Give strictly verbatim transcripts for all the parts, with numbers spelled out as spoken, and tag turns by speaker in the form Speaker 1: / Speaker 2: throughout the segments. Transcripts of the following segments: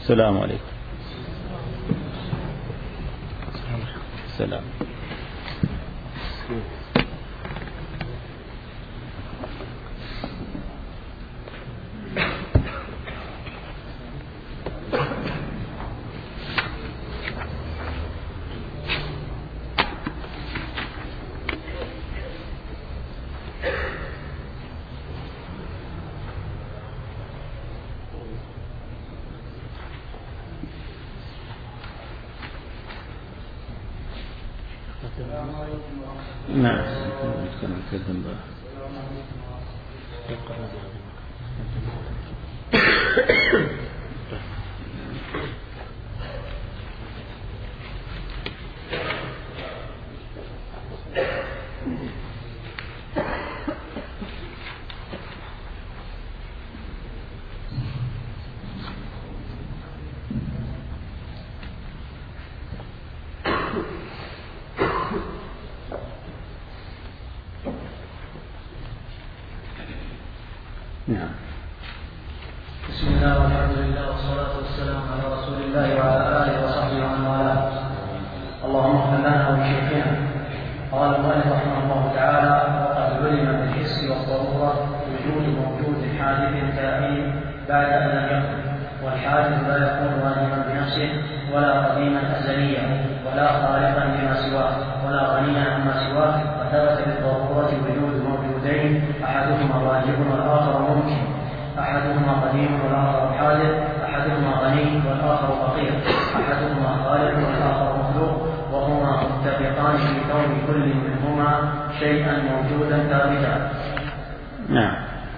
Speaker 1: السلام عليكم. السلام. نعم. نعم.
Speaker 2: بسم الله والحمد لله والصلاة والسلام على رسول الله وعلى آله وصحبه ومن والاه. اللهم اغفر لنا ولشيخنا. قال المؤلف رحمه الله تعالى: وقد علم بالحس والضرورة وجود موجود حادث كائن بعد أن لم يكن، والحادث لا يكون واجبا بنفسه ولا قديما أزليا ولا خالقا لما سواه ولا غنيا عما سواه، وثبت بالضرورة وجود موجودين أحدهما واجب والآخر ممكن، أحدهما قديم والآخر حادث، أحدهما غني والآخر فقير، أحدهما خالق والآخر مخلوق، وهما متفقان في كون كل منهما شيئا موجودا ثابتا.
Speaker 1: نعم.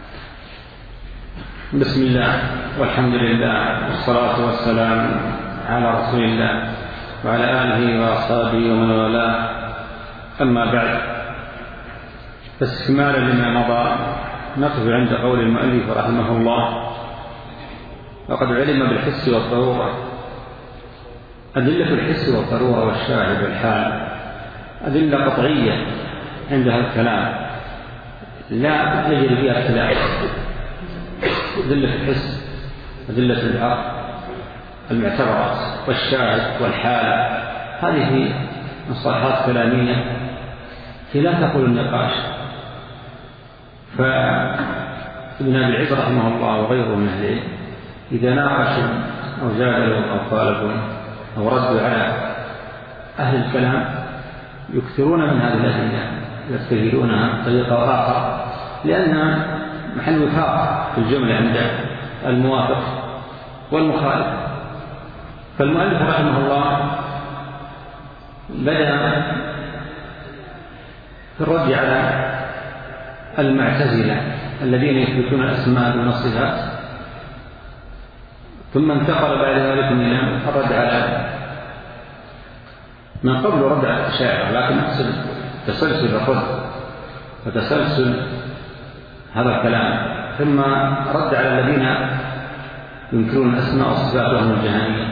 Speaker 1: بسم الله والحمد لله والصلاة والسلام على رسول الله وعلى آله وأصحابه ومن والاه. أما بعد، فاستكمالا لما مضى نقف عند قول المؤلف رحمه الله: وقد علم بالحس والضرورة. أدلة الحس والضرورة والشاهد والحال أدلة قطعية عندها الكلام، لا يجري فيها اختلاف. أدلة الحس، أدلة العقل المعتبرات، والشاهد والحال، هذه مصطلحات كلامية لا تقول النقاش. فابن أبي العز رحمه الله وغيره من أهل العلم إذا ناقشوا أو جادلوا أو طالبوا أو ردوا على أهل الكلام يكثرون من هذه الأدلة، يستهيلونها بطريقة أخرى، لأنها محل وفاق في الجملة عند الموافق والمخالف. فالمؤلف رحمه الله بدأ في الرد على المعتزلة الذين يثبتون الأسماء دون الصفات، ثم انتقل بعد ذلك إلى الرد على من قبل رد على الأشاعرة، لكن أقصد تسلسل الرد وتسلسل هذا الكلام. ثم رد على الذين ينكرون الأسماء والصفات وهم الجهمية،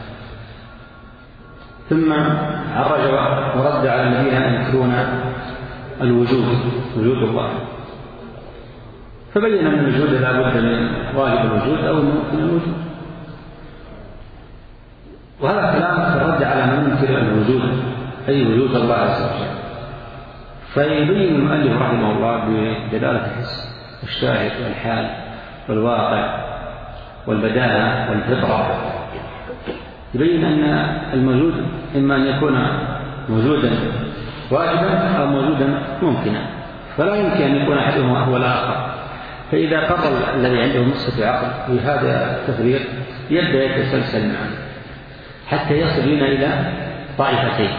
Speaker 1: ثم عرج ورد على الذين ينكرون الوجود، وجود الله، فبين أن الوجود لا بد من واجب الوجود أو من الوجود. وهذا كلام في الرد على من ينكر الوجود، أي وجود الله عز وجل. فيبين المؤلف رحمه الله بدلالة الحس والشاهد والحال والواقع والبداهة والفطرة، يبين أن الموجود إما أن يكون موجودا واجبا أو موجودا ممكنا، فلا يمكن أن يكون أحدهما هو الآخر. فإذا قرر الذي عنده نصف عقل بهذا التفريق يبدأ يتسلسل معه حتى يصل بنا إلى طائفتين: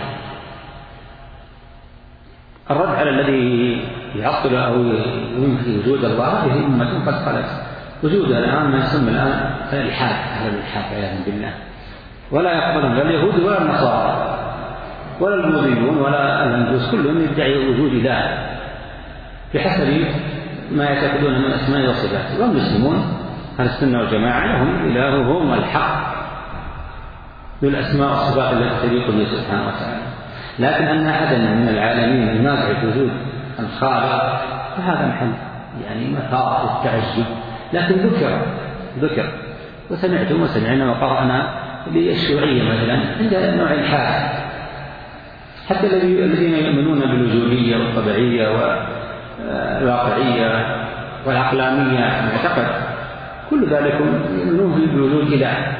Speaker 1: الرد على الذي يعطل أو ينفي وجود الله، هذه أمة قد خلت وجودها الآن ما يسمى الآن الإلحاد، أهل الإلحاد عياذا بالله، ولا يقبلون لا اليهود ولا النصارى ولا البوذيون ولا الهندوس، كلهم يدعي وجود الله بحسب ما يعتقدون من أسماء وصفات. والمسلمون أهل السنة والجماعة لهم إلههم الحق بالأسماء والصفات التي تليق به سبحانه وتعالى، لكن أن أحدا من العالمين ينازع وجود الخالق فهذا محل يعني مثار التعجب. لكن ذكر ذكر وسمعت وسمعنا وقرأنا للشيوعية مثلا عند نوع الحاد، حتى الذين يؤمنون بالوجودية والطبيعية والواقعية والعقلانية معتقد كل ذلك يؤمنون بالوجود إله.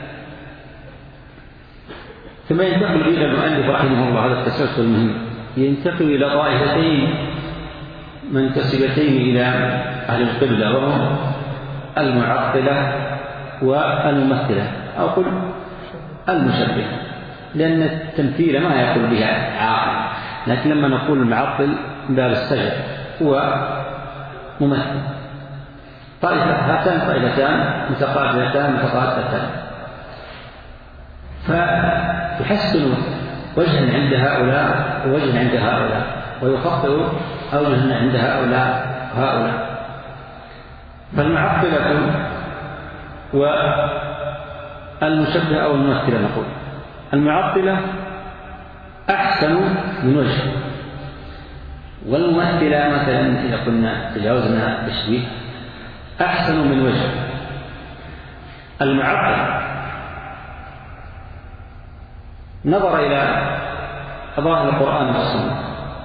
Speaker 1: ثم ينتقل إلى المؤلف رحمه الله، هذا التسلسل المهم، ينتقل إلى طائفتين منتسبتين إلى أهل القبلة، وهم المعطلة والممثلة، أو قل المشبهة، لأن التمثيل ما يقول بها عاقل، لكن لما نقول المعطل من باب السجع هو ممثل. طائفة هاتان طائفتان متقابلتان متقابلتان، فيحسن وجها عند هؤلاء ووجها عند هؤلاء، ويخطئ أوجها عند هؤلاء وهؤلاء. فالمعطلة والمشبهة أو الممثلة نقول المعطلة أحسن من وجه، والممثلة مثلا إذا قلنا تجاوزنا تشبيه أحسن من وجه. المعطل نظر إلى ظاهر القرآن والسنة،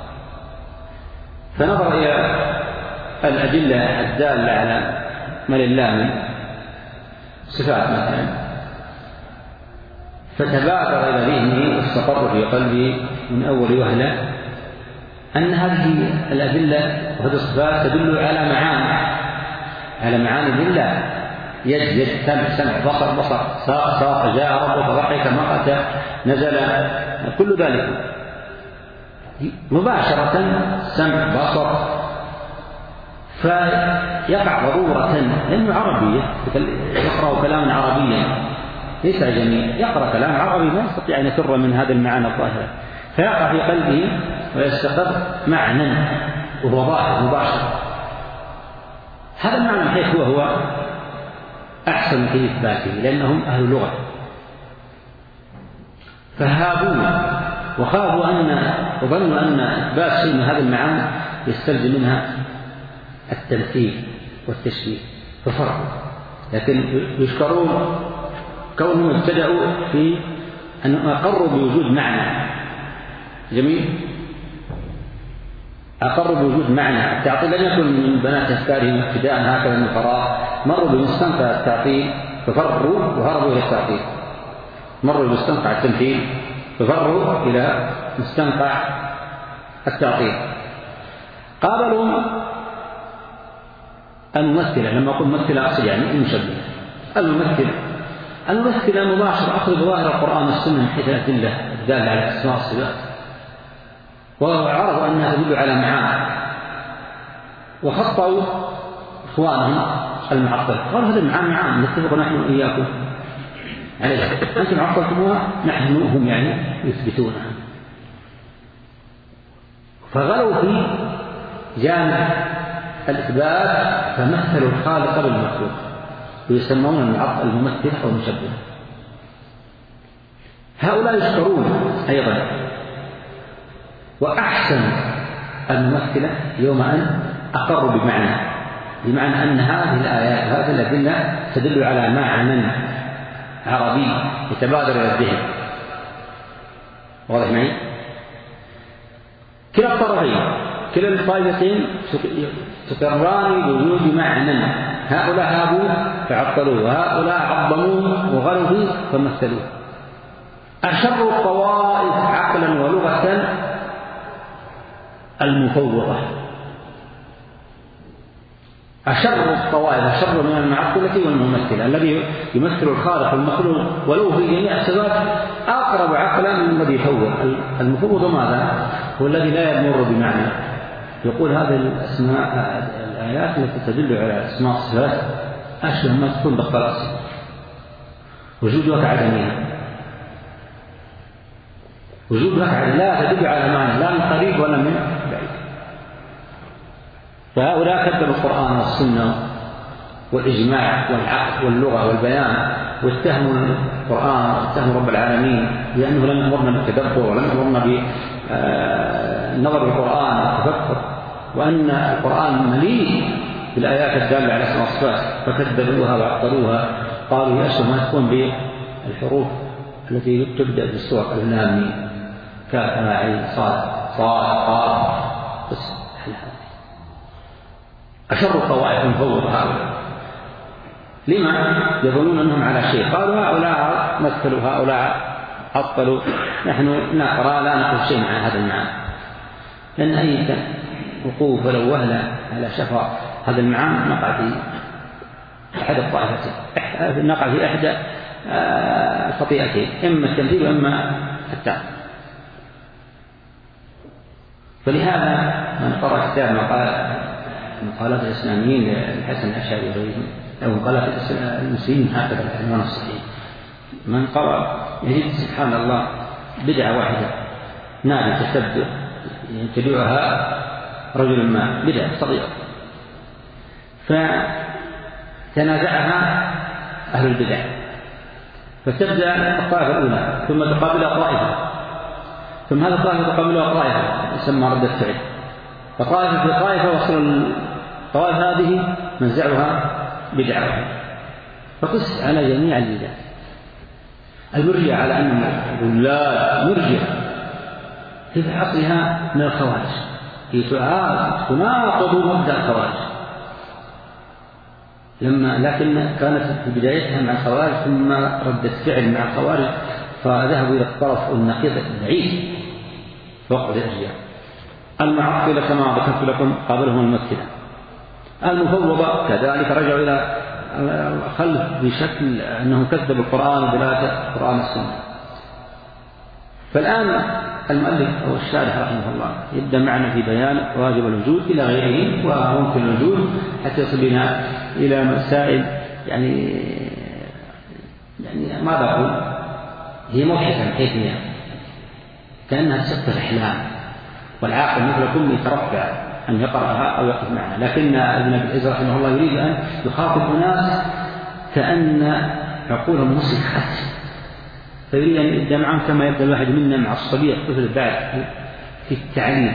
Speaker 1: فنظر إلى الأدلة الدالة على ما لله من صفات مثلا، فتبادر إلى ذهنه واستقر في قلبه من أول وهلة أن هذه الأدلة وهذه الصفات تدل على معاني على معاني لله، يد يد، سمع سمع، بصر بصر، ساق ساق، جاء ربك ضحك مقت نزل، كل ذلك مباشرة سمع بصر. فيقع ضرورة لأنه عربي يقرأ كلاما عربيا ليس جميل، يقرأ كلام عربي ما يستطيع أن يفر من هذه المعاني الظاهرة، فيقع في قلبه ويستقر معنى وهو ظاهر مباشر. هذا المعنى الحقيقي هو هو أحسن في إثباته، لأنهم أهل اللغة، فهابوا وخافوا أن وظنوا أن إثبات شيء من هذه المعاني يستلزم منها التمثيل والتشبيه، ففرقوا. لكن يشكرون كونهم ابتدأوا في أن أقروا بوجود معنى جميل، أقروا بوجود معنى. التعطيل لم يكن من بنات أفكارهم ابتداء هكذا من فراغ، مروا بمستنقع التعطيل ففروا وهربوا إلى التعطيل، مروا بمستنقع التمثيل ففروا إلى مستنقع التعطيل. قابلهم الممثلة، لما أقول ممثلة أقصد يعني المشبهة. الممثلة الممثلة مباشرة أخذ ظاهر القرآن والسنة من حيث الأدلة الدالة على أسماء الصفات، وعرفوا أنها تدل على معاني، وخطأوا إخوانهم المعطل، قالوا هذا المعاني معاني نتفق نحن وإياكم عليها، أنتم عطلتموها نحن هم يعني يثبتونها. فغلوا في جانب الإثبات فمثلوا الخالق بالمخلوق، ويسمون الممثل أو المشبه. هؤلاء يشكرون أيضا. وأحسن الممثلة يوم أن أقروا بمعنى بمعنى أن هذه الآيات هذه الأدلة تدل على معنى عربي يتبادر إلى الذهن. واضح معي؟ كلا الطرفين كلا الطائفتين تقران بوجود معنى، هؤلاء هابوا فعطلوه، وهؤلاء عظموه وغلوا فيه فمثلوه. أشر الطوائف عقلا ولغة المفوضة، أشر الطوائف، أشر من المعطلة والممثلة، الذي يمثل الخالق والمخلوق ولو في جميع الصفات أقرب عقلا من الذي يفوض. المفوض ماذا؟ هو الذي لا يمر بمعنى، يقول هذه الأسماء الآيات التي تدل على أسماء الصفات أشبه ما تكون بالطلاسم، وجودها كعدمها، وجودها لا تدل على معنى لا من قريب ولا من بعيد. فهؤلاء كذبوا القرآن والسنة والإجماع والعقل واللغة والبيان، واتهموا القرآن واتهموا رب العالمين بأنه لم يأمرنا بالتدبر ولم يأمرنا بالنظر بالقرآن والتفكر، وأن القرآن مليء بالآيات الدالة على أسماء الصفات، فكذبوها وعطلوها قالوا هي أشبه ما تكون بالحروف التي تبدأ بالسور اللام ميم كاف عين صاد صاد قاف بس. أشر الطوائف المفوضة هؤلاء لما يظنون أنهم على شيء؟ قالوا هؤلاء مثلوا هؤلاء عطلوا، نحن نقرأ لا نقول شيء مع هذا المعنى، لأن أي وقوف ولو وهلة على شفا هذا المعنى نقع في أحد الطائفتين، نقع في إحدى الخطيئتين، إما التمثيل وإما التعب. فلهذا من قرأ كتاب مقالات الإسلاميين للحسن الأشعري وغيرهم أو مقالات المسلمين هكذا العنوان الصحيح، من قرأ يجد سبحان الله بدعة واحدة نادي تشبه يتبعها رجل ما، بدعة صغيرة فتنازعها أهل البدع، فتبدأ الطائفة الأولى ثم تقابلها طائفة، ثم هذا الطائفة تقابلها طائفة يسمى ردة فعل، فطائفة في طائفة وصل الطوائف هذه منزعها بدعة واحدة، فقس على جميع البدع. المرجع على أن الولاد مرجع في عصرها من الخوارج، هي تناقض مبدأ الخوارج لما لكن كانت في بدايتها مع الخوارج ثم ردت فعل مع الخوارج فذهبوا إلى الطرف النقيض البعيد فوق الأشياء. المعطلة كما ذكرت لكم قابلهم الممثلة، المفوضة كذلك رجعوا إلى الخلف بشكل أنهم كذبوا القرآن بدلالة القرآن السنة. فالآن المؤلف أو الشارح رحمه الله يبدأ معنا في بيان واجب الوجود إلى غيره وممكن الوجود حتى يصل بنا إلى مسائل يعني يعني ماذا أقول هي موحشة كيف هي كأنها تسطر أحلام، والعاقل مثلكم يترفع أن يقرأها أو يقف معها، لكن ابن أبي العز رحمه الله يريد أن يخاطب الناس كأن عقولهم مسخت، فيريد أن يبدأ معهم كما يبدأ الواحد منا مع الصبي الطفل بعد في التعليم،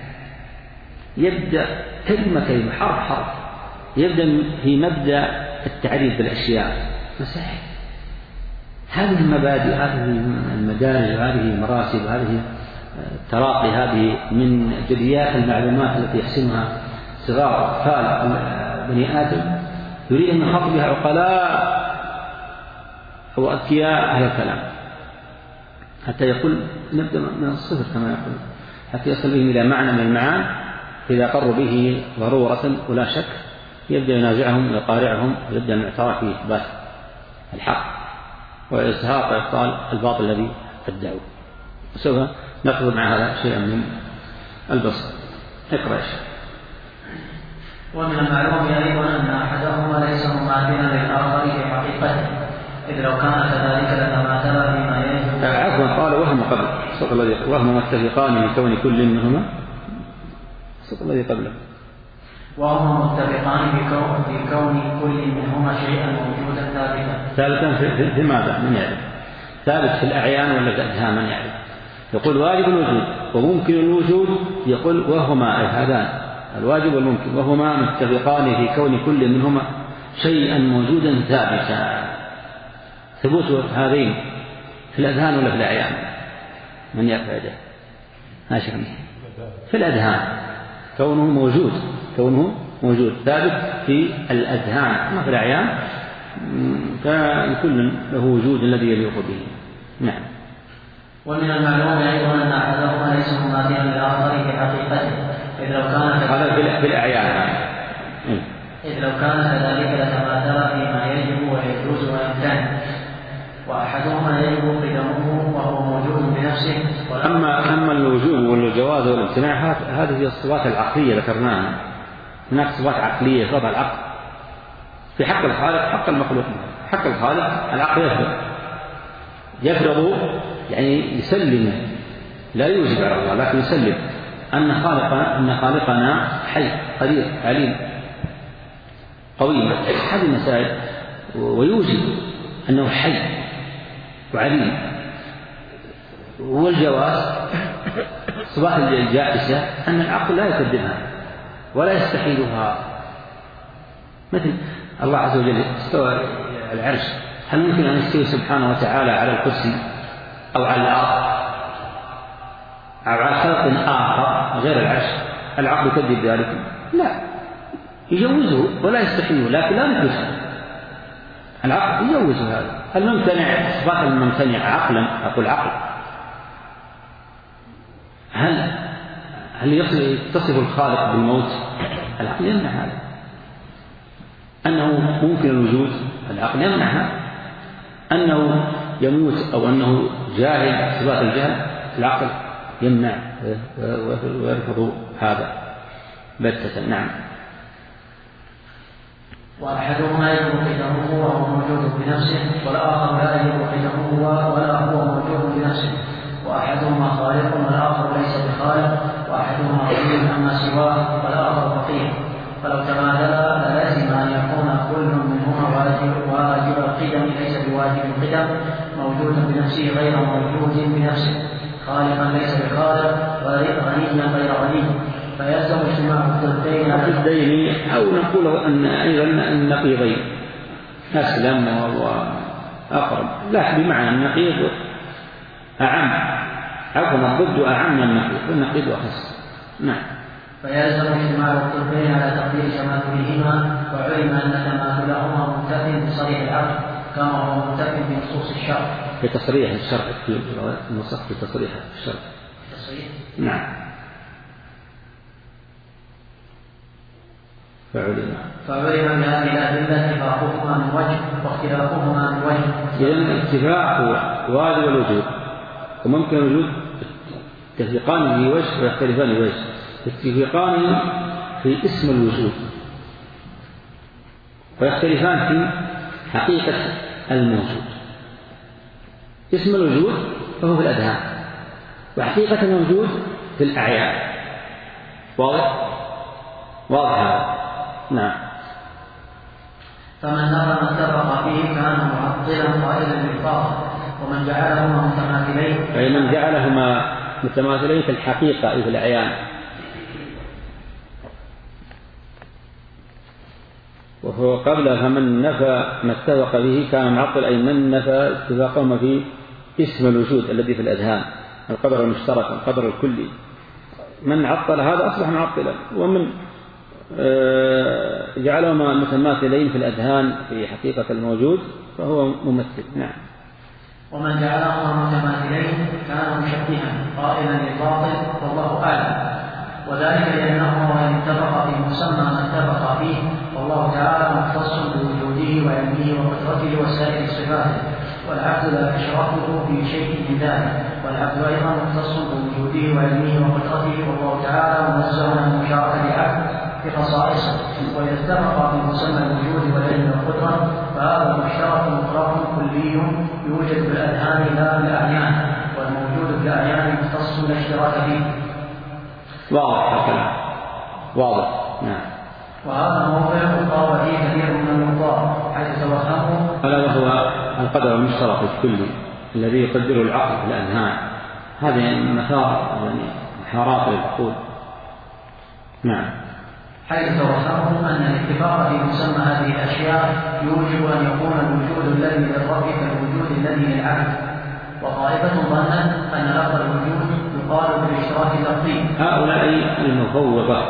Speaker 1: يبدأ كلمة كلمة حرف حرف، يبدأ في مبدأ التعريف بالأشياء مسائل. هذه المبادئ هذه المدارج وهذه المراتب وهذه التراقي هذه من جديات المعلومات التي يحسنها صغار أطفال بني آدم، يريد أن يخاطب بها عقلاء أو أذكياء أهل الكلام حتى يقول نبدأ من الصفر كما يقول حتى يصل بهم إلى معنى من المعاني إذا قروا به ضرورة ولا شك يبدأ ينازعهم ويقارعهم ويبدأ الاعتراف في إثبات الحق وإزهاق وإبطال الباطل الذي ادعوه. وسوف نأخذ مع هذا شيئا من البسط. اقرأ شيء.
Speaker 2: ومن المعلوم أيضا أن أحدهما ليس مماثلا للآخر في حقيقته، إذ لو كان كذلك لتماثلا فيما يجب.
Speaker 1: عفوا قال وهم قبل الصوت الذي وهم متفقان بكون كل منهما الصوت الذي قبله
Speaker 2: وهم متفقان بكون في كون كل منهما شيئا موجودا ثابتا.
Speaker 1: ثابتا في, في ماذا؟ من يعرف؟ ثابت في الأعيان ولا في الأذهان؟ من يعرف؟ يقول واجب الوجود وممكن الوجود، يقول وهما أي هذان الواجب والممكن وهما متفقان في كون كل منهما شيئا موجودا ثابتا. ثبوت هذين في الأذهان ولا في الأعيان؟ من يعرف هذا؟ هاشم في الأذهان، كونه موجود كونه موجود ثابت في الأذهان، ما في الأعيان فكل له وجود الذي يليق به. نعم.
Speaker 2: ومن المعلوم أيضا أن أحدهما ليس مماثلا للآخر في حقيقته، إذ لو كان
Speaker 1: هذا في الأعيان
Speaker 2: إذ لو كان كذلك لتماثلا فيما يجب ويجوز ويمتنع، وأحدهما يجب قدمه وهو موجود بنفسه.
Speaker 1: أما أما الوجوب والجواز والامتناع هذه هي الصفات العقلية ذكرناها. هناك صفات عقلية صفات العقل في حق الخالق حق المخلوق. حق الخالق العقل يفرض يفرض يعني يسلم، لا يوجب على الله لكن يسلم أن خالقنا أن خالقنا حي قدير عليم قوي. هذه المسائل ويوجب أنه حي وعليم. والجواز صفات الجائزة أن العقل لا يكذبها ولا يستحيلها، مثل الله عز وجل استوى العرش، هل ممكن أن يستوي سبحانه وتعالى على الكرسي أو على الأرض أو على خلق آخر غير العرش؟ العقل يكذب ذلك؟ لا، يجوزه ولا يستحيله، لكن لا نجوز. العقل يجوز هذا. الممتنع صفات الممتنع عقلا، أقول عقل، هل هل يتصف الخالق بالموت؟ العقل يمنع هذا. أنه ممكن الوجود، العقل يمنع هذا. أنه يموت أو أنه جاهل، صفات الجهل، العقل يمنع ويرفض هذا بتة. نعم.
Speaker 2: وأحدهما يجب قدمه وهو موجود بنفسه، والآخر لا يجب قدمه ولا هو موجود بنفسه، وأحدهما خالق والآخر ليس بخالق، وأحدهما غني عما سواه والآخر فقير. فلو تماثلا للازم أن يكون كل منهما واجب واجب القدم ليس بواجب القدم، موجود بنفسه غير موجود بنفسه، خالقا ليس بخالق، غنيا غير غني، فيلزم اجتماع الضدين
Speaker 1: الضدين، أو نقول أن أيضا النقيضين أسلم وهو أقرب، لا بمعنى النقيض أعم، عفوا الضد أعم من النقيض، والنقيض أخص. نعم.
Speaker 2: فيلزم اجتماع الضدين على تقدير تماثلهما، وعلم أن تماثلهما منتف بصريح العقل كما هو منتف بنصوص الشرع.
Speaker 1: في تصريح الشرع، في النص في تصريح الشرع.
Speaker 2: تصريح.
Speaker 1: نعم. فعلم
Speaker 2: فعلم بهذه الأدلة اتفاقهما من وجه واختلافهما من وجه.
Speaker 1: إذن الاتفاق هو واجب الوجود، وممكن الوجود يتفقان في وجه ويختلفان في وجه. يتفقان في اسم الوجود ويختلفان في حقيقة الموجود. اسم الوجود فهو في الأذهان، وحقيقة الموجود في الأعيان. واضح؟ واضح هذا. نعم.
Speaker 2: فمن نظر ما اتفق فيه كان معطلا قائلا بالباطل، ومن جعلهما متماثلين
Speaker 1: أي من جعلهما متماثلين في الحقيقة أي في الأعيان. وهو قبل فمن نفى ما اتفق به كان معطل، أي من نفى اتفاقهما في اسم الوجود الذي في الأذهان، القدر المشترك، القدر الكلي. من عطل هذا أصبح معطلا، ومن جعلهما متماثلين في الأذهان في حقيقة الموجود فهو ممثل. نعم.
Speaker 2: ومن جعلهما متماثلين كان مشبها قائلا للباطل والله أعلم، وذلك لأنهما وإن اتفقا في مسمى ما اتفقا فيه، والله تعالى مختص بوجوده وعلمه وقدرته وسائر صفاته، والعبد لا يشركه في شيء من ذلك، والعبد أيضا مختص بوجوده وعلمه وقدرته، والله تعالى منزه عن مشاركة العبد في خصائصه. وإذا اتفق في مسمى الوجود والعلم والقدرة فهذا مشترك مطلق كلي يوجد بالأذهان لا بالأعيان، والموجود بالأعيان مختص لا اشتراك فيه.
Speaker 1: واضح الكلام، واضح. نعم.
Speaker 2: وهذا موضع قال فيه كثير من المطار حيث توهموا،
Speaker 1: هذا وهو القدر المشترك الكلي الذي يقدره العقل في الأذهان. هذه مثار يعني محارات للعقول. نعم.
Speaker 2: حيث توهموا أن الاتفاق في مسمى هذه الأشياء يوجب أن يكون الوجود الذي للرب كالوجود الذي للعبد، وطائفة ظنت أن لفظ الوجود يقال بالاشتراك اللفظي.
Speaker 1: هؤلاء المفوضة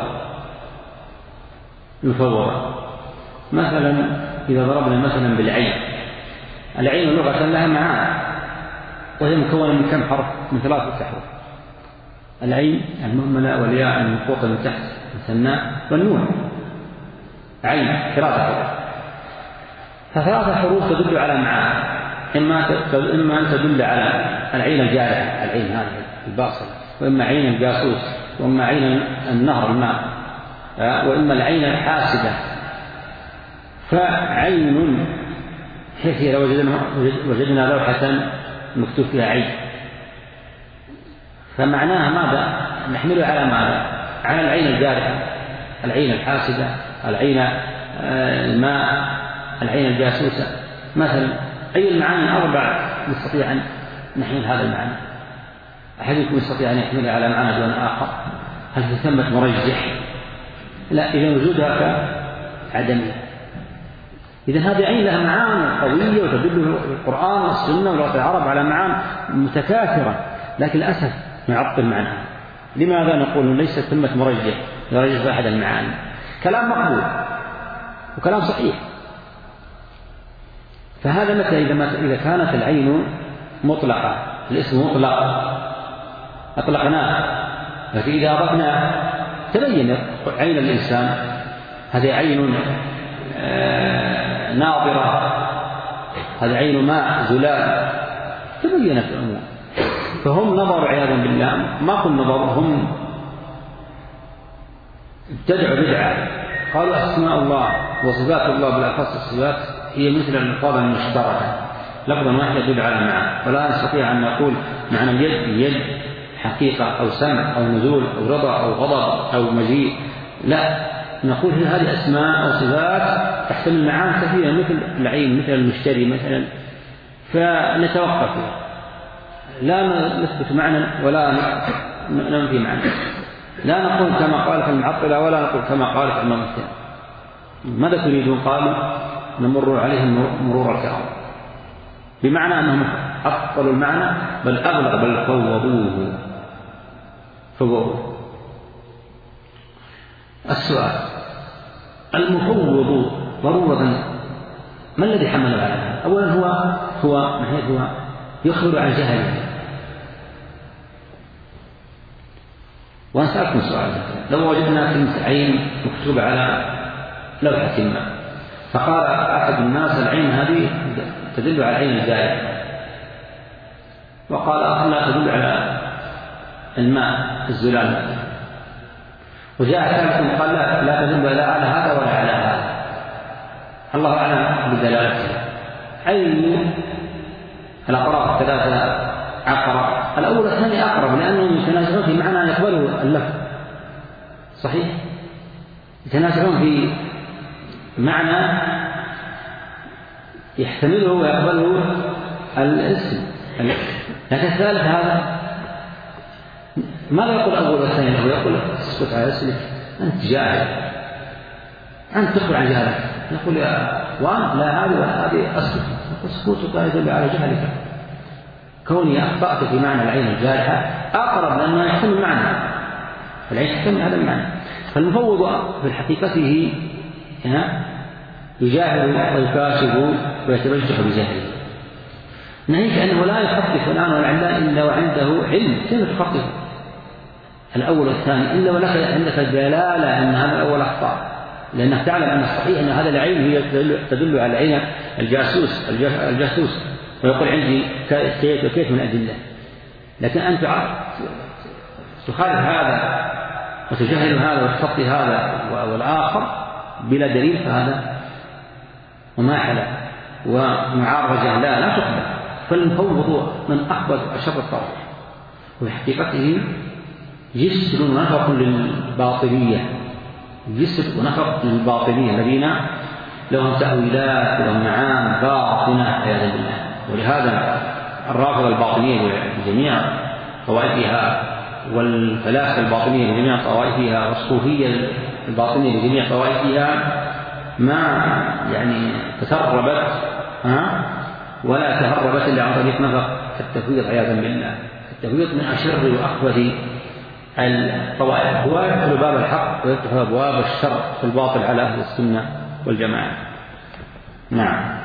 Speaker 1: المفوضة مثلا إذا ضربنا مثلا بالعين، العين لغة لها معاني، وهي مكونة من كم حرف؟ من ثلاثة أحرف. العين المهملة والياء المنقوطة من تحت الثناء والنون. عين ثلاثة حروف، فثلاثة حروف تدل على معاني، إما إما أن تدل على العين الجارحة، العين هذه الباصرة، وإما عين الجاسوس، وإما عين النهر الماء، وإما العين الحاسدة. فعين حيث لو وجدنا وجدنا لوحة مكتوب فيها عين، فمعناها ماذا؟ نحمله على ماذا؟ على العين الجارحة، العين الحاسدة، العين الماء، العين الجاسوسة مثلا. أي المعاني الأربع نستطيع أن نحمل هذا المعنى؟ أحدكم يستطيع أن يحمله على معنى دون آخر؟ هل ثمة مرجح؟ لا، إذا وجودها كعدمية. إذن هذه عين لها معاني قوية وتدل القرآن والسنة ولغة العرب على معاني متكاثرة، لكن للأسف نعطل معناها. لماذا نقول ليس ثمة مرجح يرجح أحد المعاني؟ كلام مقبول وكلام صحيح. فهذا متى إذا, إذا كانت العين مطلقة، الاسم مطلق أطلقناه، لكن إذا أضفنا تبين عين الإنسان هذه عين ناظرة، هذه عين ماء زلال، تبينت الأمور. فهم نظروا عياذا بالله، ما كن نظر، هم ابتدعوا بدعة، قالوا أسماء الله وصفات الله بالأخص الصفات هي مثل الألفاظ المشتركة، لفظا واحد يدل على معنى، فلا نستطيع أن نقول معنى اليد يد حقيقة أو سمع أو نزول أو رضا أو غضب أو مجيء، لا، نقول هذه أسماء أو صفات تحتمل معاني كثيرة مثل العين مثل المشتري مثلا، فنتوقف فيها، لا نثبت معنى ولا ننفي معنى، لا نقول كما قال في المعطلة ولا نقول كما قال في الممثل. ماذا تريدون؟ قالوا نمر عليهم مرور الكرام، بمعنى أنهم أفضلوا المعنى بل أغلق بل فوضوه فوضوه. السؤال: المفوض ضرورة ما الذي حمله على هذا؟ أولا هو هو من حيث هو يخبر عن جهله. وأسألكم سؤال: لو وجدنا كلمة عين مكتوبة على لوحة ما، فقال أحد الناس العين هذه تدل على العين الجارية، وقال آخر لا تدل على الماء الزلال، وجاء ثالث قال لا, لا تدل لا على هذا ولا على هذا، الله أعلم بدلالته. أي الأقراب الثلاثة أقرب؟ الأول الثاني أقرب، لأنهم يتنازعون في معنى يقبله اللفظ، صحيح، يتنازعون في معنى يحتمله ويقبله الاسم، لكن الثالث هذا ماذا يقول الأول والثاني له؟ يقول اسكت على اسمك، أنت جاهل، أنت تخبر عن جهلك. نقول يا وان لا هذه ولا هذه، أسكت، سكوتك يدل على جهلك، كوني أخطأت في معنى العين الجارحة أقرب لأنه يحتمل معنى، العين تحتمل هذا المعنى. فالمفوض في حقيقته يجاهل ويكاشف ويتبجح بجهله، ناهيك أنه لا يخطف الآن ولا عنده إلا وعنده علم. كيف تخطف الأول والثاني إلا ولك عندك دلالة أن هذا الأول أخطأ، لأنك تعلم أن الصحيح أن هذا العين هي تدل على عين الجاسوس الجاسوس ويقول عندي كيف وكيف من أدلة، لكن أنت تخالف هذا وتجهل هذا وتخطي هذا والآخر بلا دليل، فهذا مماحلة ومعارضة لا لا تقبل. فالمفوض من أخبث أشر الطرف، وفي حقيقته جسر ونفق للباطنية، جسر ونفق للباطنية الذين لهم تأويلات ولهم معاني باطنة عياذا بالله. ولهذا الرافضة الباطنية بجميع طوائفها، والفلاسفة الباطنية بجميع طوائفها، والصوفية الباطنية بجميع طوائفها ما يعني تسربت ولا تهربت إلا عن طريق نفق التفويض عياذا بالله. التفويض من أشر وأخبث الطوائف، هو يدخل باب الحق ويفتح أبواب الشر في الباطل على أهل السنة والجماعة. نعم.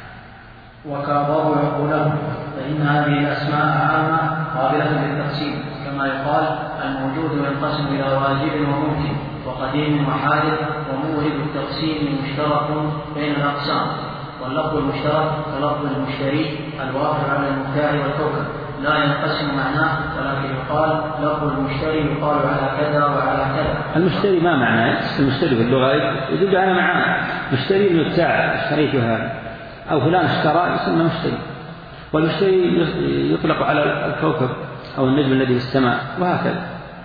Speaker 2: وكابروا يقولون فإن هذه الأسماء عامة قابلة للتقسيم، كما يقال الموجود ينقسم إلى واجب وممكن وقديم وحادث، وموهب التقسيم مشترك بين الأقسام، واللفظ المشترك كلفظ المشتري الواقع على المختار والكوكب لا ينقسم معناه، ولكن يقال لفظ المشتري يقال على كذا وعلى كذا.
Speaker 1: المشتري ما معناه؟ المشتري في اللغة يدل على معناه، مشتري المبتاع اشتريتها، أو فلان اشترى يسمى مشتري. والمشتري يطلق على الكوكب أو النجم الذي في السماء وهكذا.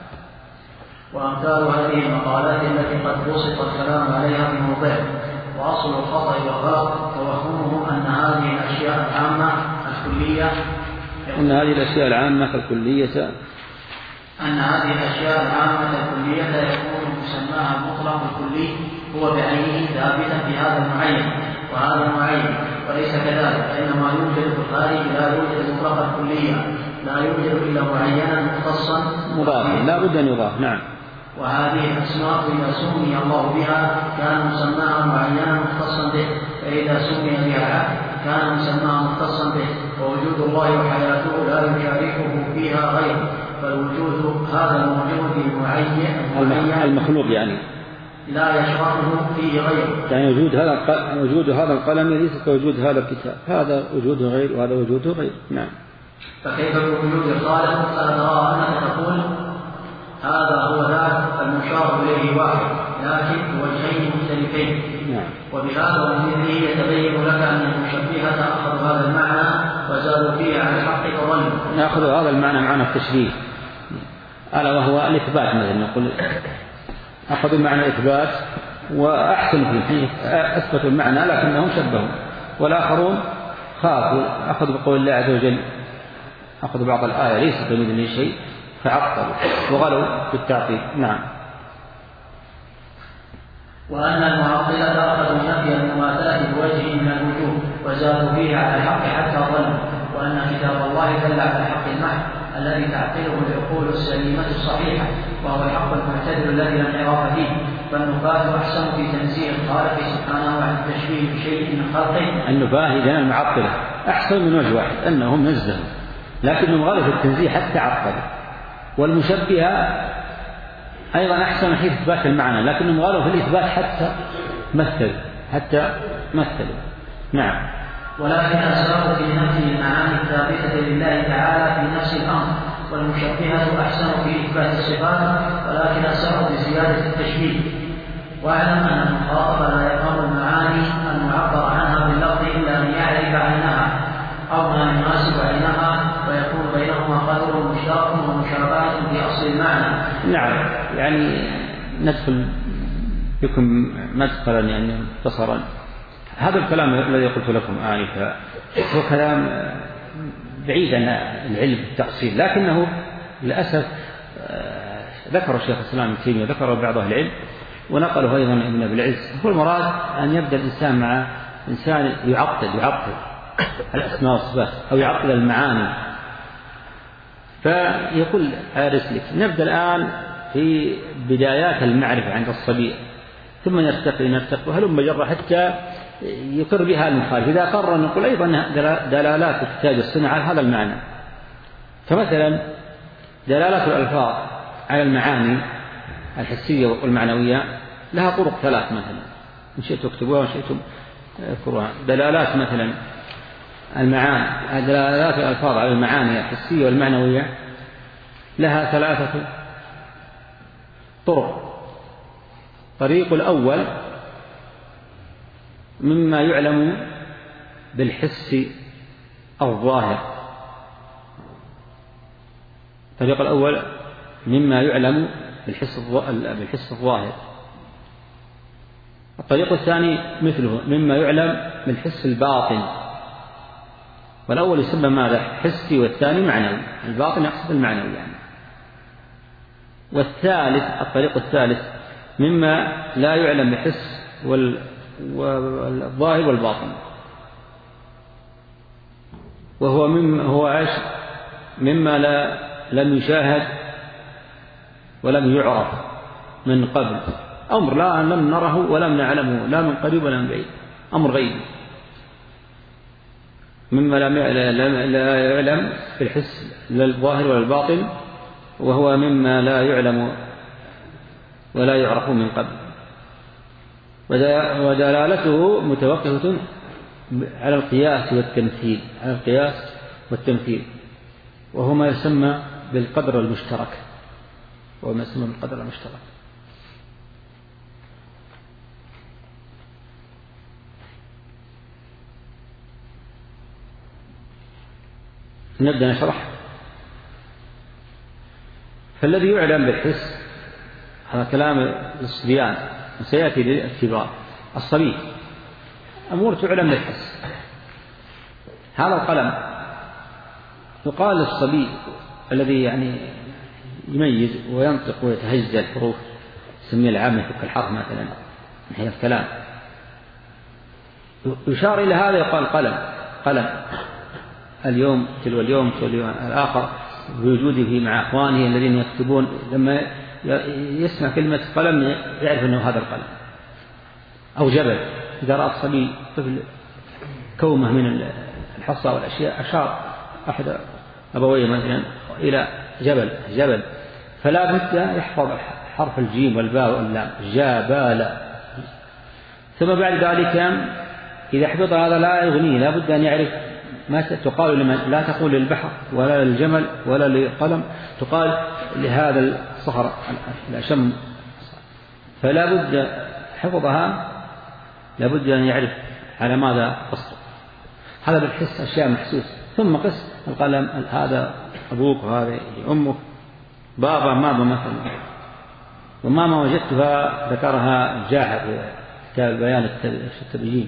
Speaker 2: وأمثال هذه المقالات التي قد بسط الكلام عليها في موضع. وأصل الخطأ والغلط توهمه أن هذه الأشياء العامة الكلية
Speaker 1: أن هذه الأشياء العامة الكلية
Speaker 2: أن هذه الأشياء العامة الكلية لا يكون مسماها المطلق الكلي هو بعينه ثابتا في هذا المعين، وهذا معين، وليس كذلك، فإنما يوجد في الخارج لا يوجد مطلقا كليا، لا يوجد إلا معينا مختصا
Speaker 1: مضافا لا بد أن يضاف. نعم.
Speaker 2: وهذه الأسماء إذا سمي الله بها كان مسماها معينا مختصا به، فإذا سمي بها كان مسماها مختصا به، ووجود الله وحياته لا يشاركه فيها غيره، فالوجود هذا الموجود المعين
Speaker 1: المخلوق يعني
Speaker 2: لا يشركه فيه غيره.
Speaker 1: يعني وجود هذا وجود هذا القلم ليس كوجود هذا الكتاب، هذا وجوده غير وهذا وجوده غير. نعم.
Speaker 2: فكيف بوجود الخالق؟ فلا ترى أنك تقول هذا هو ذاك المشار إليه واحد لكن وجهين مختلفين.
Speaker 1: نعم.
Speaker 2: وبهذا ومثله يتبين لك أن المشبهة أخذوا هذا المعنى وزادوا فيه عن الحق فضلوا.
Speaker 1: نأخذ هذا المعنى معنى التشبيه، ألا وهو الإثبات. مثلا نقول أخذوا معنى الإثبات وأحسن فيه، أثبتوا المعنى لكنهم شبهوا، والآخرون خافوا أخذوا بقول الله عز وجل، أخذوا بعض الآية ليس كمثله شيء فعطلوا وغلوا بالتعطيل. نعم.
Speaker 2: وأن المعطلة أخذوا نفي المماثلة بوجه من الوجوه وزادوا فيه على الحق حتى ظلموا، وأن كتاب الله دل على الحق المحض الذي تعقله العقول السليمة الصحيحة، وهو الحق المعتدل الذي لا انحراف فيه. فالنفاة أحسن في تنزيه الخالق سبحانه عن التشبيه بشيء من خلقه.
Speaker 1: النفاة إذن المعطلة أحسن من وجه واحد، أنهم نزهوا لكنهم غلوا في التنزيه حتى عطلوا، والمشبهة أيضا أحسن في إثبات المعنى لكنهم غلوا في الإثبات حتى مثلوا حتى مثلوا. نعم.
Speaker 2: ولكن أسرار في نفي المعاني الثابتة لله تعالى في نفس الأمر، والمشبهة أحسن في إثبات الصفات ولكن أسروا في زيادة التشبيه. واعلم أن المخاطب لا يفهم المعاني المعبر عنها باللفظ إلا أن يعرف عينها أو ما يناسب عينها، ويكون بينهما قدر مشترك ومشابهة في أصل المعنى.
Speaker 1: نعم. يعني ندخل بكم مدخلا يعني مختصرا. هذا الكلام الذي قلت لكم آنفا هو كلام بعيد عن العلم بالتأصيل، لكنه للأسف ذكر الشيخ الإسلام ابن تيمية ذكر بعض أهل العلم ونقله أيضا ابن أبي العز. هو المراد أن يبدأ الإنسان مع إنسان يعطل يعطل الأسماء والصفات أو يعطل المعاني، فيقول أرسلك نبدأ الآن في بدايات المعرفة عند الصبي، ثم نرتقي نرتقي هلم جرى حتى يقر بها المخالف. إذا قرر نقول أيضا دلالات تحتاج الصنع على هذا المعنى. فمثلا دلالات الألفاظ على المعاني الحسية والمعنوية لها طرق ثلاث، مثلا إن شئتم اكتبوها وإن شئتم اذكروها. دلالات مثلا المعاني دلالات الألفاظ على المعاني الحسية والمعنوية لها ثلاثة طرق. الطريق الأول مما يعلم بالحس الظاهر. الطريق الأول مما يعلم بالحس بالحس الظاهر. الطريق الثاني مثله مما يعلم بالحس الباطن، والأول يسمى ماذا؟ حسي، والثاني معنوي. الباطن يقصد المعنوي يعني. والثالث الطريق الثالث مما لا يعلم بحس والظاهر والباطن، وهو مما هو عاش مما لا لم يشاهد ولم يعرف من قبل، أمر لا لم نره ولم نعلمه لا من قريب ولا من بعيد، أمر غيبي. مما لا يعلم بالحس لا الظاهر ولا الباطن، وهو مما لا يعلم ولا يعرف من قبل. ودلالته متوقفة على القياس والتمثيل على القياس والتمثيل وهو ما يسمى بالقدر المشترك وهو ما يسمى بالقدر المشترك. نبدأ نشرح. فالذي يعلم بالحس هذا كلام الصبيان وسيأتي للكبار. الصبي أمور تعلم بالحس. هذا القلم يقال للصبي الذي يعني يميز وينطق ويتهجى الحروف، يسميه العام يفك الحرف مثلا من حيث الكلام. يشار إلى هذا يقال قلم قلم اليوم تلو اليوم تلو اليوم الآخر بوجوده في مع أخوانه الذين يكتبون، لما يسمع كلمة قلم يعرف أنه هذا القلم. أو جبل، إذا رأى الصبي طفل كومة من الحصى والأشياء أشار أحد أبويه مثلا إلى جبل جبل، فلا بد يحفظ حرف الجيم والباء واللام جبال. ثم بعد ذلك إذا حفظ هذا لا يغنيه، لا بد أن يعرف ما تقال لمن، لا تقول للبحر ولا للجمل ولا للقلم، تقال لهذا الصخر الأشم، فلا بد حفظها، لا بد أن يعرف على ماذا تصدق. هذا بالحس أشياء محسوس. ثم قس القلم، هذا أبوك وهذا أمك، بابا ماما مثلا. وماما وجدتها ذكرها الجاحظ في كتاب بيان التبيين،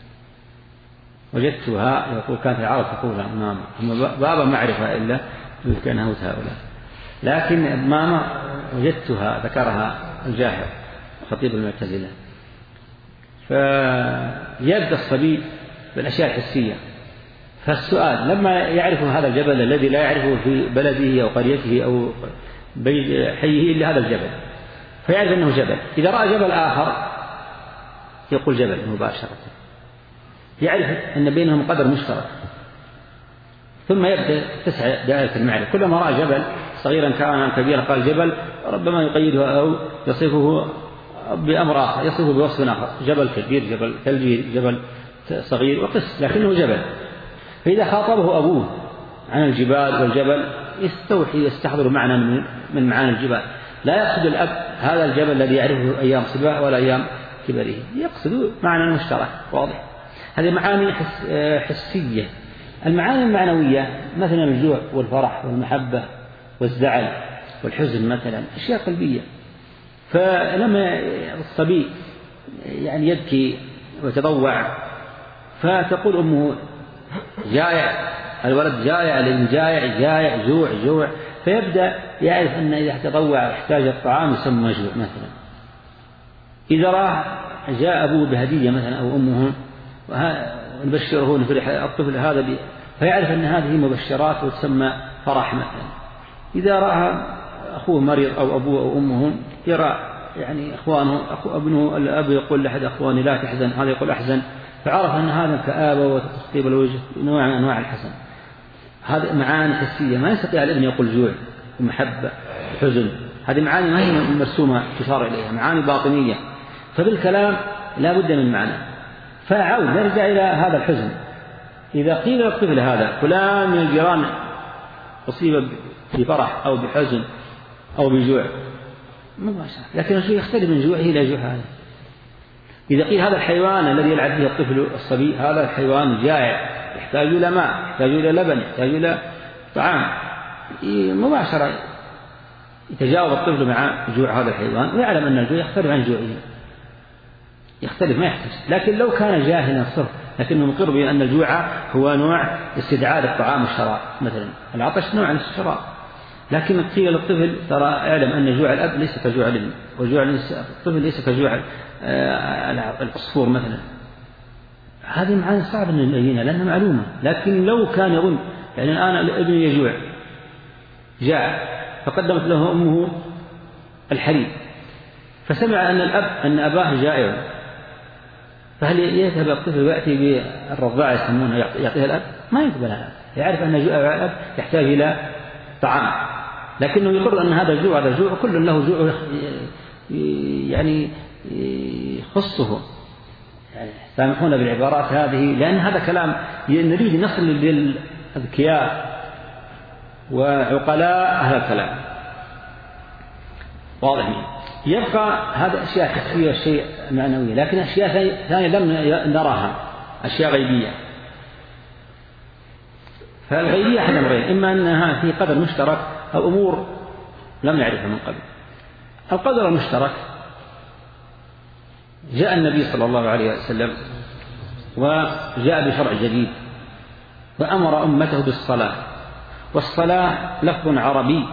Speaker 1: وجدتها يقول كانت العرب تقولها ماما، بابا معرفة إلا يمكن هوت هؤلاء، لكن ماما وجدتها ذكرها الجاحظ خطيب المعتزلة. فيبدأ الصبي بالأشياء الحسية. فالسؤال لما يعرف هذا الجبل الذي لا يعرفه في بلده أو قريته أو حيه إلا هذا الجبل، فيعرف أنه جبل. إذا رأى جبل آخر يقول جبل مباشرة، يعرف أن بينهم قدر مشترك. ثم يبدأ تسعى دائرة المعرفة، كلما رأى جبل صغيرا كان كبيرا قال جبل، ربما يقيده أو يصفه بأمر آخر، يصفه بوصف آخر، جبل كبير، جبل ثلجي، جبل صغير، وقس لكنه جبل. فإذا خاطبه أبوه عن الجبال والجبل يستوحي يستحضر معنى من معاني الجبال، لا يقصد الأب هذا الجبل الذي يعرفه أيام صباه ولا أيام كبره، يقصد معنى مشترك واضح. هذه معاني حس حسية. المعاني المعنوية مثلا الجوع والفرح والمحبة والزعل والحزن مثلا أشياء قلبية. فلما الصبي يعني يبكي ويتضوع فتقول أمه جائع، الولد جائع، الابن جائع جائع جوع جوع، فيبدأ يعرف أن إذا تضوع يحتاج الطعام يسمى جوع مثلا. إذا راه جاء أبوه بهدية مثلا أو أمه ونبشره نفرح الطفل هذا بي، فيعرف أن هذه مبشرات وتسمى فرح مثلا. إذا رأى أخوه مريض أو أبوه أو أمه يرى يعني إخوانه، أخو ابنه الأب يقول لأحد أخوانه لا تحزن، هذا يقول أحزن، فعرف أن هذا الكآبة وتقطيب الوجه نوع من أنواع الحزن. هذه معاني حسية ما يستطيع الابن يقول جوع ومحبة وحزن، هذه معاني ما هي مرسومة تشار إليها، معاني باطنية. فبالكلام لا بد من معنى. فعود نرجع إلى هذا الحزن. إذا قيل للطفل هذا فلان من الجيران أصيب بفرح أو بحزن أو بجوع مباشرة، لكن الجوع يختلف من جوعه إلى جوع هذا. إذا قيل هذا الحيوان الذي يلعب به الطفل الصبي هذا الحيوان جائع يحتاج إلى ماء، يحتاج إلى لبن، يحتاج إلى طعام، مباشرة يتجاوب الطفل مع جوع هذا الحيوان ويعلم أن الجوع يختلف عن جوعه، يختلف ما يحتاج. لكن لو كان جاهلا صرف لكنه مقر بأن الجوع هو نوع استدعاء الطعام والشراب مثلا، العطش نوع من الشراب، لكن قيل للطفل ترى اعلم أن جوع الأب ليس كجوع الابن، وجوع الطفل ليس كجوع العصفور مثلا. هذه معاني صعبة أن نبينها لأنها معلومة. لكن لو كان يظن يعني الآن الابن يجوع جاع فقدمت له أمه الحليب فسمع أن الأب أن أباه جائع، فهل يذهب الطفل ويأتي بالرضاعة يسمونها يعطيها الأب؟ ما يقبلها، يعرف أن جوع الأب يحتاج إلى طعام، لكنه يقر أن هذا الجوع هذا الجوع كل له جوع يعني يخصه. يعني سامحونا بالعبارات هذه لأن هذا كلام نريد نصل للأذكياء وعقلاء أهل الكلام واضح. يبقى هذا أشياء حسية وشيء معنوية، لكن أشياء ثانية لم نراها، أشياء غيبية. فالغيبية أحد أمرين، إما أنها في قدر مشترك أو أمور لم نعرفها من قبل. القدر المشترك جاء النبي صلى الله عليه وسلم وجاء بشرع جديد وأمر أمته بالصلاة، والصلاة لفظ عربي،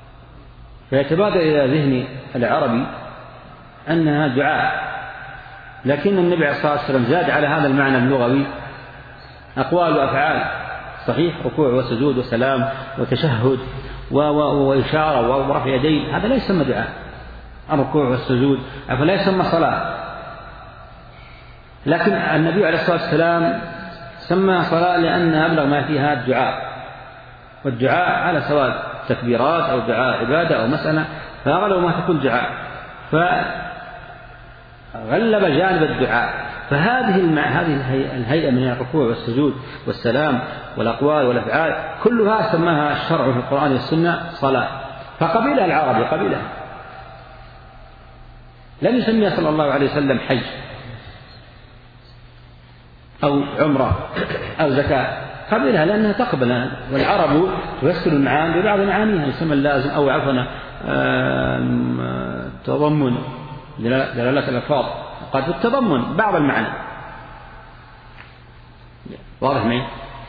Speaker 1: فيتبادر إلى ذهن العربي أنها دعاء لكن النبي عليه الصلاة والسلام زاد على هذا المعنى اللغوي أقوال وأفعال. صحيح، ركوع وسجود وسلام وتشهد وإشارة ورفع يدين، هذا لا يسمى دعاء. الركوع والسجود فلا يسمى صلاة. لكن النبي عليه الصلاة والسلام سمى صلاة لأن أبلغ ما فيها الدعاء، والدعاء على سواء تكبيرات أو دعاء عبادة أو مسألة، فأغلب ما تكون دعاء، فغلب جانب الدعاء. فهذه هذه الهيئة من الركوع والسجود والسلام والأقوال والأفعال كلها سماها الشرع في القرآن والسنة صلاة، فقبلها العربي قبلها، لم يسميها صلى الله عليه وسلم حج أو عمرة أو زكاة، قبلها لأنها تقبل، والعرب تفسر المعاني ببعض معانيها، يسمى اللازم أو عفوا تضمن دلالة الألفاظ، قد التضمن بعض المعنى. واضح معي؟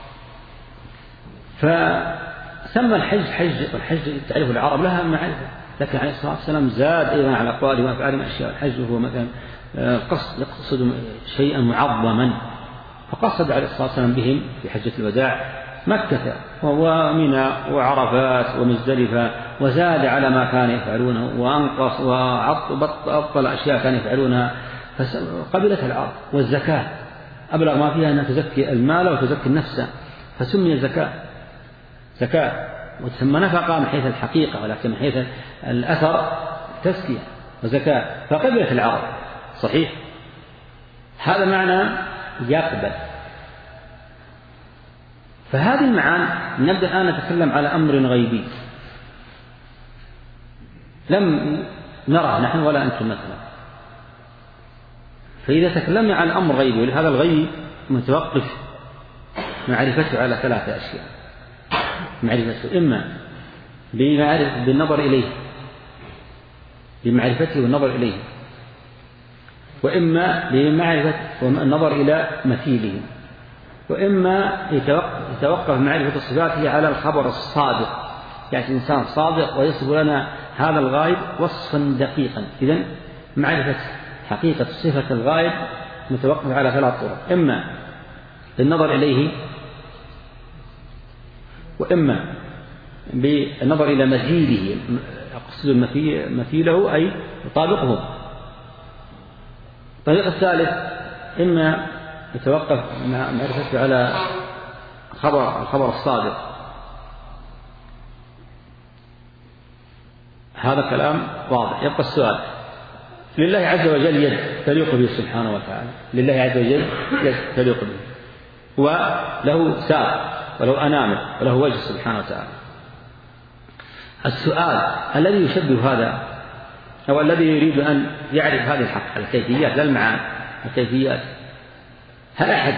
Speaker 1: فسمى الحج حج، والحج تعرف العرب لها معرفة، لكن عليه الصلاة والسلام زاد أيضا على أقواله وأفعاله أشياء. الحج هو مثلا قصد يقصد شيئا معظما، فقصد عليه الصلاة والسلام بهم في حجة الوداع مكة ومنى وعرفات ومزدلفة، وزاد على ما كان يفعلونه وأنقص وأبطل أشياء كان يفعلونها، فقبلت العرب. والزكاة أبلغ ما فيها أنها تزكي المال وتزكي النفس، فسمي الزكاة زكاة، وتسمى نفقة من حيث الحقيقة، ولكن من حيث الأثر تزكية وزكاة، فقبلت العرب. صحيح، هذا معنى يقبل. فهذه المعاني نبدأ الآن نتكلم على أمر غيبي لم نرى نحن ولا أنتم مثلا. فإذا تكلمنا عن أمر غيبي، ولهذا الغيب متوقف معرفته على ثلاثة أشياء. معرفته إما بالنظر إليه، بمعرفته والنظر إليه، وإما بمعرفة النظر إلى مثيله، وإما يتوقف معرفة صفاته على الخبر الصادق، يعني إنسان صادق ويصف لنا هذا الغائب وصفا دقيقا. إذن معرفة حقيقة صفة الغائب متوقف على ثلاث طرق: إما بالنظر إليه، وإما بالنظر إلى مثيله، أقصد مثيله أي يطابقه. الطريق الثالث إما يتوقف معرفته على خبر الخبر الصادق. هذا كلام واضح. يبقى السؤال: لله عز وجل يد تليق به سبحانه وتعالى، لله عز وجل يد تليق به، وله ساق وله أنامل وله وجه سبحانه وتعالى. السؤال الذي يشبه هذا أو الذي يريد أن يعرف هذه الحق الكيفيات لا المعاني الكيفيات: هل أحد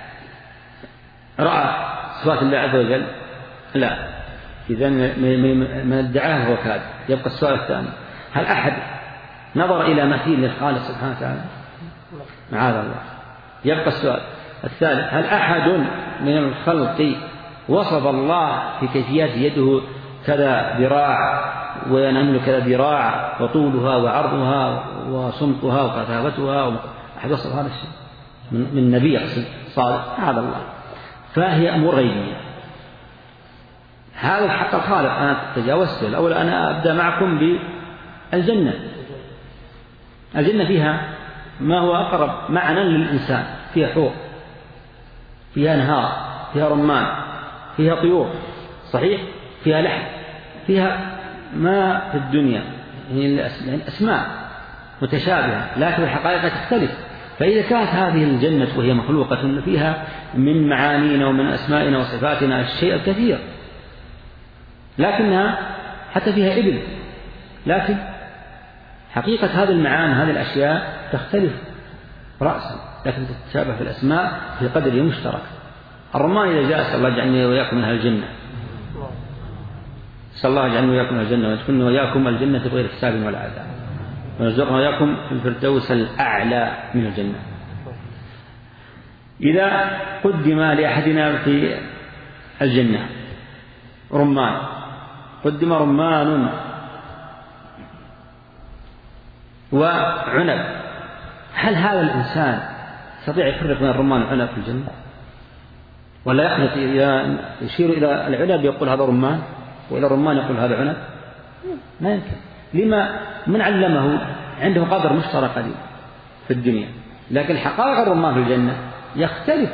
Speaker 1: رأى صفات الله عز وجل؟ لا، إذن من ادعاه هو كاذب. يبقى السؤال الثاني: هل أحد نظر إلى مثيل للخالق سبحانه وتعالى؟ معاذ الله. يبقى السؤال الثالث: هل أحد من الخلق وصف الله في كيفيات يده كذا ذراع وينمل كذا ذراع وطولها وعرضها وسمطها وكثافتها؟ أحد وصف هذا الشيء من نبي صادق؟ هذا الله. فهي أمور غيبية. هذا الحق الخالق أنا تجاوزته. الأول أنا أبدأ معكم بالجنة. الجنة فيها ما هو أقرب معنى للإنسان، فيها حور، فيها أنهار، فيها رمان، فيها طيور، صحيح، فيها لحم، فيها ما في الدنيا، يعني أسماء متشابهة لكن الحقائق تختلف. فإذا كانت هذه الجنة وهي مخلوقة فيها من معانينا ومن أسمائنا وصفاتنا الشيء الكثير، لكنها حتى فيها إبل، لكن حقيقة هذه المعاني هذه الأشياء تختلف رأسا، لكن تتشابه في الأسماء في قدر مشترك. الرمان إذا جاء، الله يجعلني وإياكم من أهل الجنة، صلى الله يجعلني وإياكم من الجنة، ويدخلنا وإياكم الجنة بغير حساب ولا عذاب، ونرزقنا وإياكم في الفردوس الأعلى من الجنة. إذا قدم لأحدنا في الجنة رمان، قدم رمان وعنب، هل هذا الإنسان يستطيع يفرق بين الرمان والعنب في الجنة؟ ولا يخلط يشير إلى العنب يقول هذا رمان وإلى الرمان يقول هذا عنب؟ ما يمكن. لما من علمه عنده قدر مشترك قديم في الدنيا، لكن حقائق الرمان في الجنة يختلف.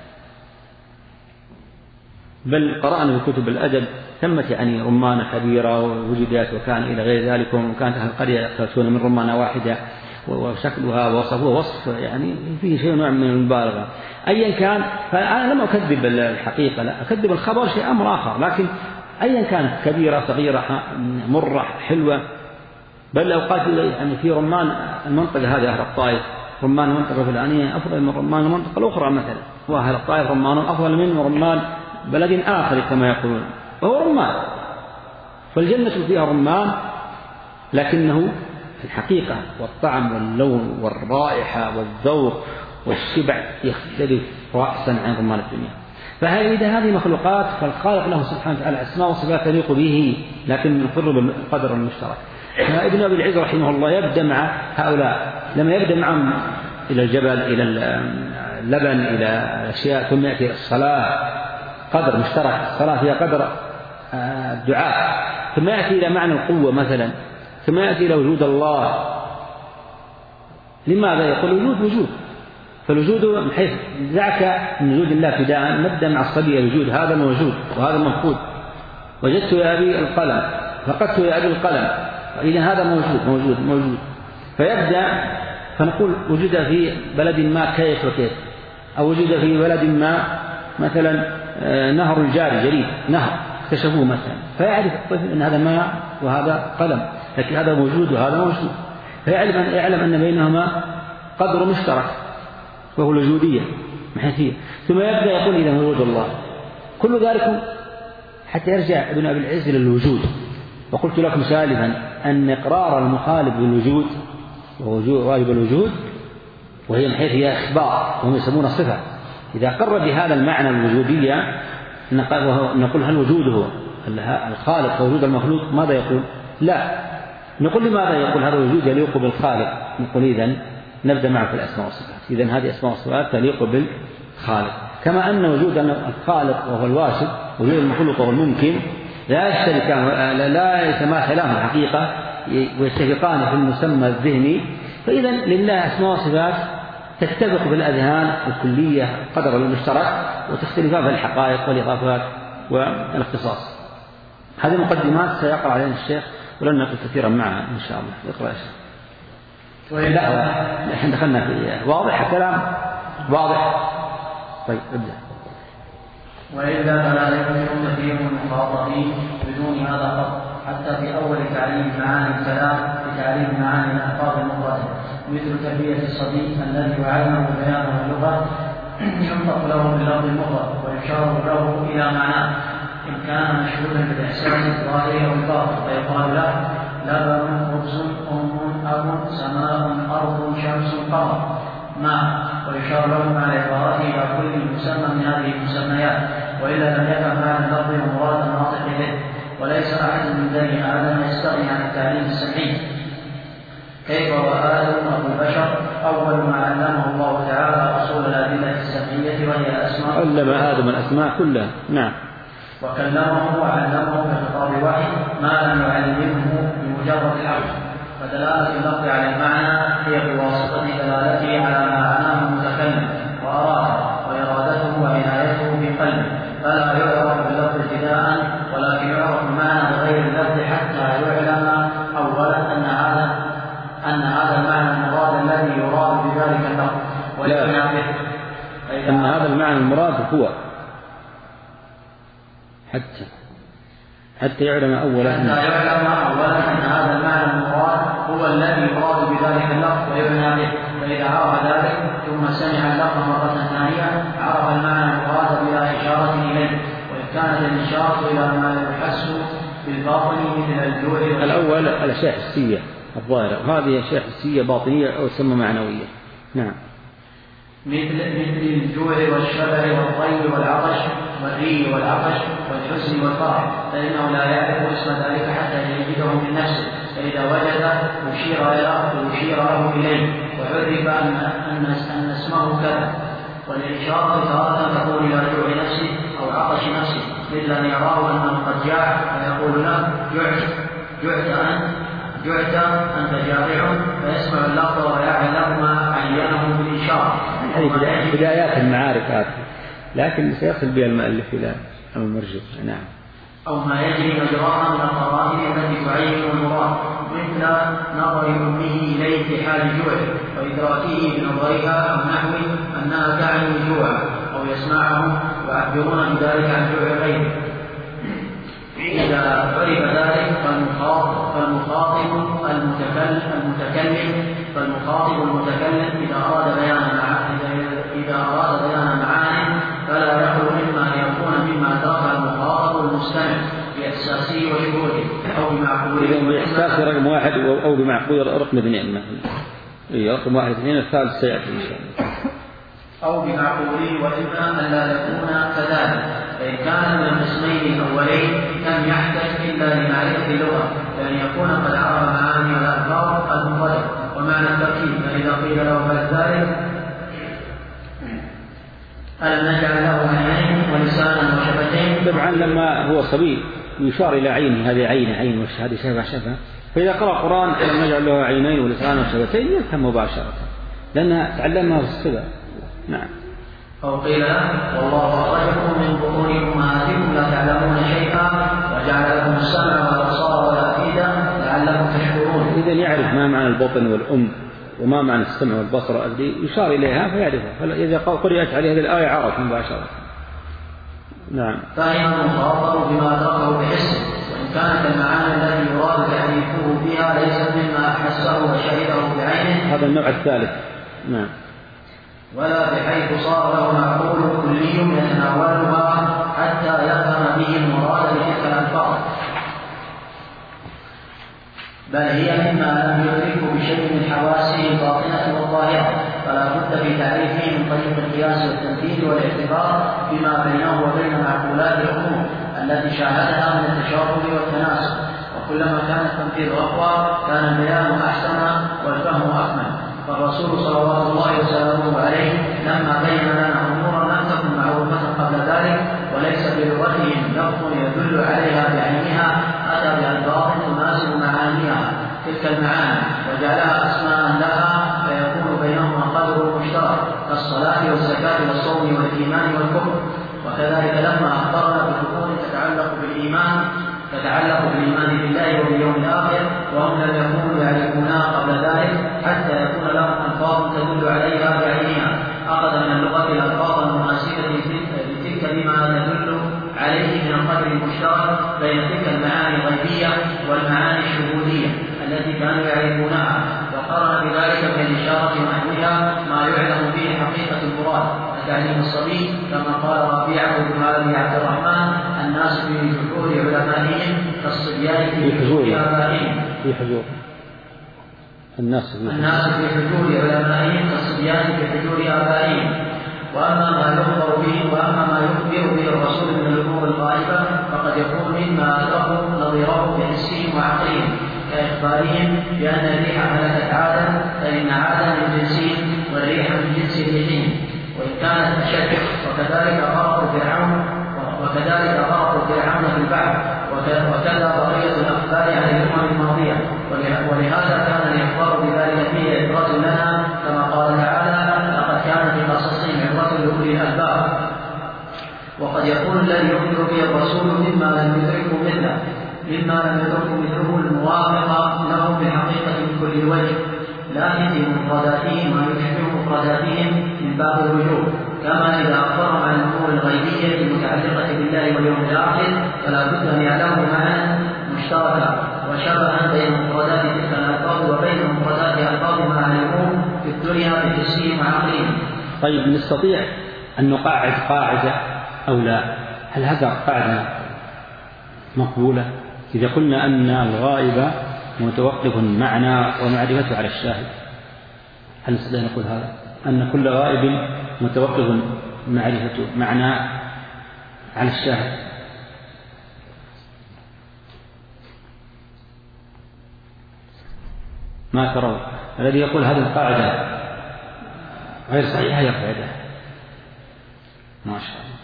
Speaker 1: بل قرأنا في كتب الأدب ثمت يعني رمانة كبيرة ووجدت وكان إلى غير ذلك، وكانت أهل القرية يقتاتون من رمانة واحدة وشكلها وصفوها وصف يعني فيه شيء نوع من المبالغة. أيا كان، فأنا لم أكذب الحقيقة، لا أكذب الخبر شيء أمر آخر، لكن أيا كانت كبيرة صغيرة مرة حلوة. بل لو قال يعني في رمان المنطقة هذه أهل الطائف رمان المنطقة الفلانية أفضل من رمان المنطقة الأخرى مثلا، وأهل الطائف رمان أفضل من رمان بلد آخر كما يقولون، وهو رمان. فالجنة فيها رمان، لكنه في الحقيقة والطعم واللون والرائحة والذوق والشبع يختلف رأسا عن رمان الدنيا. فإذا هذه مخلوقات فالخالق له سبحانه وتعالى أسماء وصفات تليق به، لكن نقر بالقدر المشترك. ابن أبي العز رحمه الله يبدأ مع هؤلاء، لما يبدأ معهم إلى الجبل إلى اللبن إلى الأشياء، ثم يأتي الصلاة قدر مشترك، الصلاة فيها قدر الدعاء، ثم يأتي إلى معنى القوة مثلا، ثم يأتي إلى وجود الله. لماذا يقول وجود وجود؟ فالوجود من حيث ذاك من وجود الله ابتداء. نبدأ مع الصبي الوجود، هذا موجود وهذا مفقود. وجدت يا أبي القلم، فقدت يا أبي القلم، إذا هذا موجود موجود موجود. فيبدأ فنقول وجد في بلد ما كيف وكيف، أو وجد في بلد ما مثلا نهر جاري جريد نهر اكتشفوه مثلا، فيعرف الطفل أن هذا ماء وهذا قلم، لكن هذا موجود وهذا موجود، فيعلم أن يعلم أن بينهما قدر مشترك وهو الوجودية محيثية. ثم يبدأ يقول إذا وجود الله، كل ذلك حتى يرجع ابن أبي العز إلى الوجود. وقلت لكم سالفا أن إقرار المخالف بالوجود وهو واجب الوجود، وهي من حيث هي إخبار وهم يسمون صفة. إذا قر بهذا المعنى الوجودية نقول هل وجوده الخالق ووجود المخلوق ماذا يقول؟ لا، نقول لماذا يقول هذا الوجود يليق بالخالق؟ نقول إذن نبدأ معه في الأسماء والصفات. إذن هذه أسماء والصفات تليق بالخالق، كما أن وجود الخالق وهو الواجب ووجود المخلوق وهو الممكن لا يشتركان لا يتماثلان الحقيقة ويتفقان في المسمى الذهني. فإذا لله أسماء وصفات تتفق بالأذهان الكلية قدر المشترك، وتختلفان في الحقائق والإضافات والاختصاص. هذه مقدمات سيقرأ علينا الشيخ ولن نقل كثيرا معها إن شاء الله. اقرأ يا شيخ. لا نحن دخلنا في واضح الكلام واضح. طيب ابدأ.
Speaker 2: وإلا فلا يكون كثير من المخاطبين بدون هذا الخط، حتى في أول تعليم معاني الكلام بتعليم معاني الألفاظ المفردة، مثل تربية الصبي الذي يعلم بيان اللغة ينطق له باللفظ المفرد ويشار له إلى معناه إن كان مشغولا بالإحسان الظاهر والباطن، فيقال له لبن خبز أم أب سماء أرض شمس قمر ماء، ويشار له مع العبارات إلى كل مسمى من هذه المسميات، وإلا لم يفهم معنى اللفظ ومراد الناطق به. وليس أحد من بني آدم يستغني عن التعليم السمعي، كيف وآدم أبو البشر أول ما علمه الله تعالى أصول الأدلة السمعية وهي الأسماء.
Speaker 1: علم آدم الأسماء كلها. نعم.
Speaker 2: وكلمه وعلمه بخطاب وحي ما لم يعلمه بمجرد الحرف، فدلالة اللفظ على المعنى هي بواسطة دلالته على ما معناه المتكلم وأراده وإرادته وعنايته في قلبه، فلا يعرف باللفظ ابتداء، ولكن يعرف المعنى بغير اللفظ حتى يعلم أولا أن هذا أن هذا المعنى المراد الذي يراد بذلك اللفظ، ولكن
Speaker 1: أن هذا المعنى المراد هو حتى حتى يعلم أولا
Speaker 2: حتى يعلم أولا أن هذا المعنى المراد هو الذي يراد بذلك اللفظ ويعنى به. فإذا عرف ذلك ثم سمع اللفظ مرة ثانية عرف المعنى المراد بلا إشارة إليه، وإن كانت الإشارة إلى ما يحس بالباطن مثل الجوع.
Speaker 1: الأول الأشياء الحسية الظاهرة، وهذه أشياء حسية باطنية أو تسمى معنوية. نعم.
Speaker 2: مثل مثل الجوع والشبع والضيق والعطش والري والعطش والحزن والفرح، فإنه لا يعرف اسم ذلك حتى يجده من نفسه، فإذا وجد يشير له يشير له إليه وعرف أن أن اسمه كذا. والإشارة تارة تكون إلى جوع نفسه أو عطش نفسه، مثل أن يراه أنه قد جاع فيقول له جعت جعت أنت جعت أنت جائع، فيسمع اللفظ ويعلم ما عينه بالإشارة.
Speaker 1: هذه بدايات المعارف هذه، لكن سيصل بها المؤلف إلى المرجع. نعم.
Speaker 2: أو ما يجري مجراها من القرائن التي تعين المراد، مثل نظر أمه إليه في حال جوعه وإدراكه بنظرها أو نحو أنها تعني جوعا، أو يسمعه ويعبرون بذلك عن جوع غيره. إذا عرف ذلك فالمخاطب المتكلم المتكلم فالمخاطب المتكلم إذا أراد بيان إذا أراد بيان معاني فلا يخلو مما أن يكون مما أدرك المخاطب المستمع بإحساسه وشعوره أو بمعقوله.
Speaker 1: بإحساسه رقم واحد أو بمعقوله رقم اثنين. رقم واحد اثنين الثالث سيأتي إن شاء الله.
Speaker 2: أو بمعقوله، وإما أن لا يكون كذلك، فإن كان من القسمين الأولين لم يحتج إلا لمعرفة اللغة، لأن يكون قد عرف معاني الألفاظ المفردة ومعنى التركيب. فإذا قيل له بعد ذلك ألم نجعل له عينين ولسانا وشفتين؟
Speaker 1: طبعا لما هو صبي يشار إلى عينه، هذه عين عين والشهادة شفة شفة، فإذا قرأ القرآن ألم نجعل له عينين ولسانا وشفتين يفهم مباشرة لأنها تعلمها في الصغر. نعم.
Speaker 2: أو قيل له والله أخرجكم من بطون أمهاتكم لا تعلمون شيئا وجعل لكم السمع والأبصار والأفئدة لعلكم تشكرون.
Speaker 1: إذا يعرف ما معنى البطن والأم وما معنى السمع والبصر والأفئدة يشار إليها فيعرفها، فإذا قرأت عليه هذه الآية عرف مباشرة. نعم.
Speaker 2: فإن المخاطب بما أدركه بحسه، وإن كانت المعاني التي يراد تعريفه بها ليست مما أحسه وشهده بعينه.
Speaker 1: هذا النوع الثالث. نعم.
Speaker 2: ولا بحيث صار له معقول كلي يتناولها حتى يفهم به المراد بتلك الألفاظ، بل هي مما لم يدركه بشيء من حواسه الباطنة والظاهرة، فلا بد في تعريفه من طريق القياس والتمثيل والاعتبار بما بينه وبين معقولات الأمور التي شاهدها من التشابه والتناسب. وكلما كان التمثيل أقوى كان البيان أحسن والفهم أكمل. فالرسول صلى الله عليه وسلم عليه لما بين لنا أمورا لم تكن معروفة قبل ذلك وليس بلغتهم لفظ يدل عليها بعينها، أتى بألفاظ تناسب معانيها تلك المعاني وجعلها أسماء لها فيكون بينهما قدر مشترك كالصلاة والزكاة والصوم والإيمان والكفر. وكذلك لما أخبرنا بأمور تتعلق بالإيمان تتعلق بالإيمان بالله وباليوم الآخر وهم لم يكونوا يعرفونها قبل ذلك حتى يكون لهم ألفاظ تدل عليها بعينها، أخذ من اللغة الألفاظ المناسبة لتلك بما تدل عليه من القدر المشترك بين تلك المعاني الغيبية والمعاني الشهودية التي كانوا يعرفونها، وقرن بذلك من الإشارة ونحوها ما يعلم به حقيقة المراد كتعليم الصبي، كما قال ربيعة بن أبي عبد الرحمن الناس في جحود علمائهم كالصبيان في حجور آبائهم
Speaker 1: في حجور الناس
Speaker 2: الناس في حجور علمائهم كالصبيان في حجور آبائهم. وأما ما يخبر به وأما ما يخبر به الرسول من الأمور الغائبة فقد يكون مما أدركوا نظيره بحسهم وعقلهم كإخبارهم بأن الريح هلكت عادا فإن عادا من جنسهم والريح من جنس ريحهم، وإن كانت أشد. وكذلك غرق فرعون وكذلك غرق فرعون في البحر، وكذا بقية الأخبار عن الأمم الماضية. ولهذا كان الإخبار بذلك فيه عبرة لنا كما قال تعالى لقد كان في قصصهم عبرة لأولي الألباب. وقد يكون الذي يخبر به الرسول مما لم يدركه مثله مما لم يدركه مثله الموافق له بالحقيقة من كل وجه، لكن في مفرداتهم ما يشبه مفرداتهم من باب الوجوه، كما إذا أخبرهم عن الأمور الغيبية المتعلقة بالله واليوم الآخر فلا بد أن يعلموا معنى مشتركا وشبها بين مفردات تلك الألفاظ وبين مفردات ألفاظ ما علموه في الدنيا بحسهم وعقلهم.
Speaker 1: طيب نستطيع أن نقاعد قاعدة أو لا؟ هل هذا قاعدة مقبولة إذا قلنا أن الغائب متوقف معنى ومعرفته على الشاهد؟ هل نستطيع نقول هذا أن كل غائب متوقف معرفته معنى على الشاهد؟ ما ترون. الذي يقول هذه القاعدة غير صحيحة يرفع يده. ما شاء الله.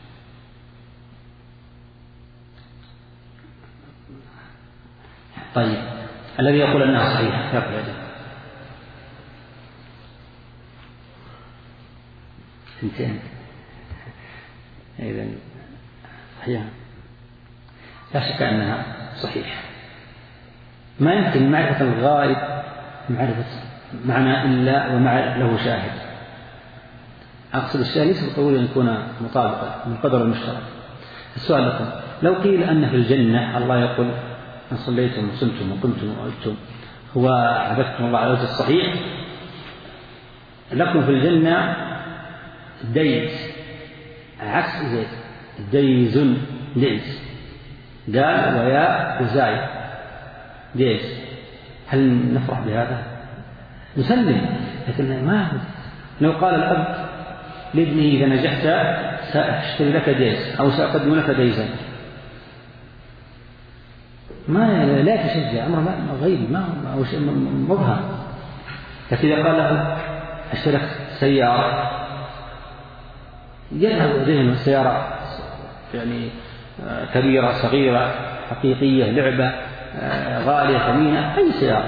Speaker 1: طيب الذي يقول أنها صحيحة يرفع يده. اثنتين. إذن صحيحة لا شك أنها صحيحة. ما يمكن معرفة الغائب معرفة معنى إلا ومع له شاهد. أقصد الشاهد ليس بالضروري أن يكون مطابقا من قدر المشترك. السؤال لكم لو قيل أن في الجنة الله يقول أن صليتم وصمتم وقمتم وأجتم هو عبدتم الله على وجه الصحيح، لكم في الجنة ديز عكس زيت ديز ديز قال ويا وزاي ديز، هل نفرح بهذا؟ نسلم، لكن ما هو. لو قال الأب لابنه إذا نجحت سأشتري لك ديز أو سأقدم لك ديزا، ما لا تشجع، أمر غيبي ما هو شيء مظهر. لكن إذا قال له أشتري سيارة يذهب ذهن السيارة يعني كبيرة صغيرة حقيقية لعبة غالية ثمينة أي سيارة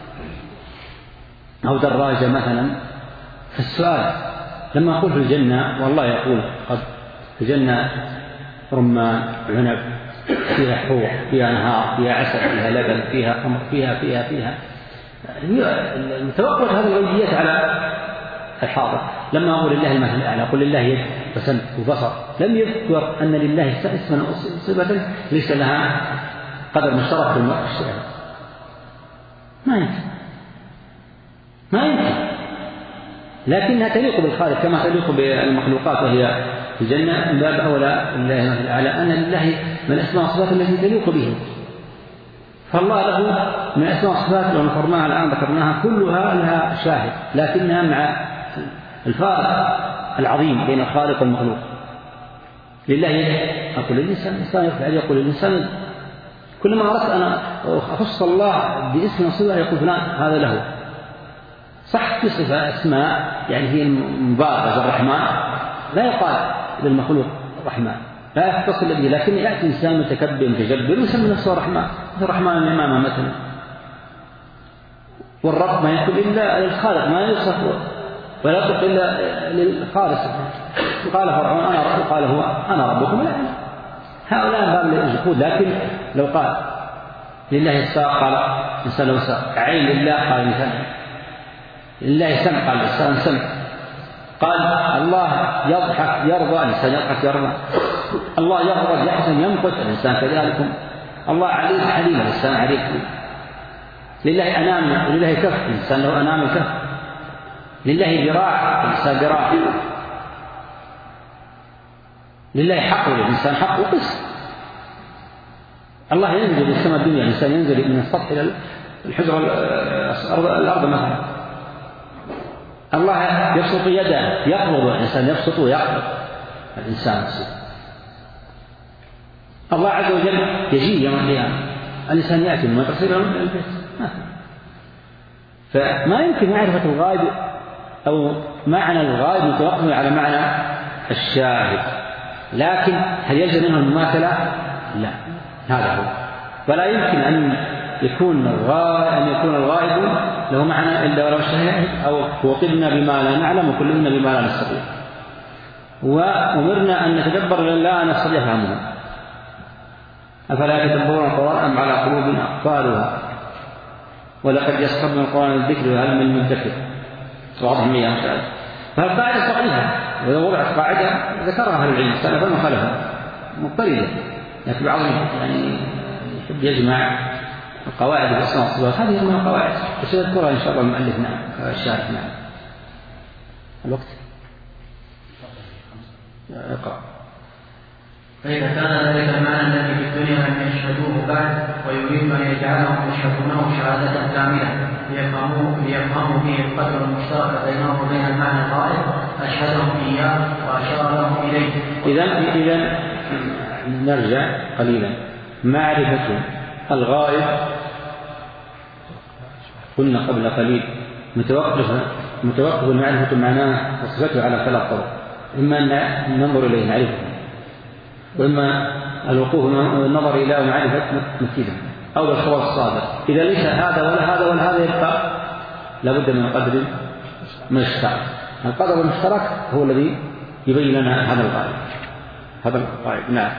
Speaker 1: أو دراجة مثلا. فالسؤال لما أقول في الجنة والله يقول قد في الجنة رمان عنب فيها حور فيها أنهار فيها عسل فيها لبن فيها خمر فيها فيها فيها توقف هذه الغيبيات على الحاضر. لما أقول لله المثل الأعلى أقول لله يد وسمع وبصر، لم يذكر أن لله اسما صفة ليس لها قدر مشترك بالمشترك. ما يمكن ما يمكن لكنها تليق بالخالق كما تليق بالمخلوقات وهي في الجنة. من باب أولى لله المثل الأعلى أن لله من الأسماء والصفات التي تليق به. فالله له من الأسماء والصفات لو نفرناها الآن ذكرناها كلها لها شاهد، لكنها مع الفارق العظيم بين الخالق والمخلوق. لله يد أقول للإنسان الإنسان يرفع يده يقول للإنسان كلما أردت أنا أخص الله باسم وصفة يقول فلان هذا له. صح تصفة أسماء يعني هي المباركة الرحمن لا يقال للمخلوق الرحمن لا يختص به، لكن يأتي إنسان متكبر متجبر ويسمي نفسه الرحمن الرحمن الإمامة مثلا. والرب ما يكون إلا للخالق ما يوصف ولا يطلق إلا للخالق. قال فرعون أنا رب قال هو أنا ربكم لا هؤلاء باب الجحود. لكن لو قال لله الساق قال إنسان له ساق، عين لله قال إنسان لله سمع قال الإنسان سمع، قال الله يضحك يرضى الإنسان يضحك يرضى، الله يغضب يحزن يمقت الإنسان كذلك، الله عليم حليم الإنسان عليم، لله أنام ولله كف الإنسان له أنام كف، لله ذراع الإنسان ذراع، لله حق والإنسان حق وقسط. الله ينزل إلى السماء الدنيا الإنسان ينزل من السطح إلى الحجرة الأرض مثلا. الله يبسط يده يقبض الإنسان يبسط ويقبض الإنسان. الله عز وجل يجي يوم القيامة الإنسان يأتي من مدرسة إلى البيت. فما يمكن معرفة الغائب أو معنى الغائب متوقف على معنى الشاهد. لكن هل يلزم منه المماثلة؟ لا، هذا هو. فلا يمكن أن يكون الغائب أن يكون الغائب له معنى إلا ولو شاهد، أو وقلنا بما لا نعلم وكلنا بما لا نستطيع، وأمرنا أن نتدبر لا نستطيع فهمه. أفلا يتدبرون القرآن أم على قلوب أقفالها ولقد يسخرنا القرآن الذكر هل من مدكر واضح مية مسألة. فالقاعدة صحيحة، وإذا وضعت قاعدة ذكرها أهل العلم سلفا وخلفا مضطردة، لكن بعضهم يعني يحب يجمع القواعد والأسماء والصفات، هذه من القواعد وسيذكرها إن شاء الله المؤلف نعم الشارح نعم. الوقت اقرأ.
Speaker 2: فإذا كان ذلك المعنى الذي في الدنيا لم يشهدوه بعد ويريد أن يجعلهم يشهدونه شهادة كاملة ليفهموا ليفهموا فيه القدر المشترك بينهم وبين المعنى الغائب أشهدهم إياه وأشار لهم إليه.
Speaker 1: إذن إذن نرجع قليلا. معرفة الغائب قلنا قبل قليل متوقف متوقف المعرفة معناه وصفته على ثلاث طرق، إما أن ننظر إليه نعرفه، وإما الوقوف النظر إلى معرفة نفسه أو بالخبر الصادق. إذا ليس هذا ولا هذا ولا هذا يبقى لابد من قدر مشترك. القدر المشترك هو الذي يبين لنا هذا الغاية هذا الغاية. نعم.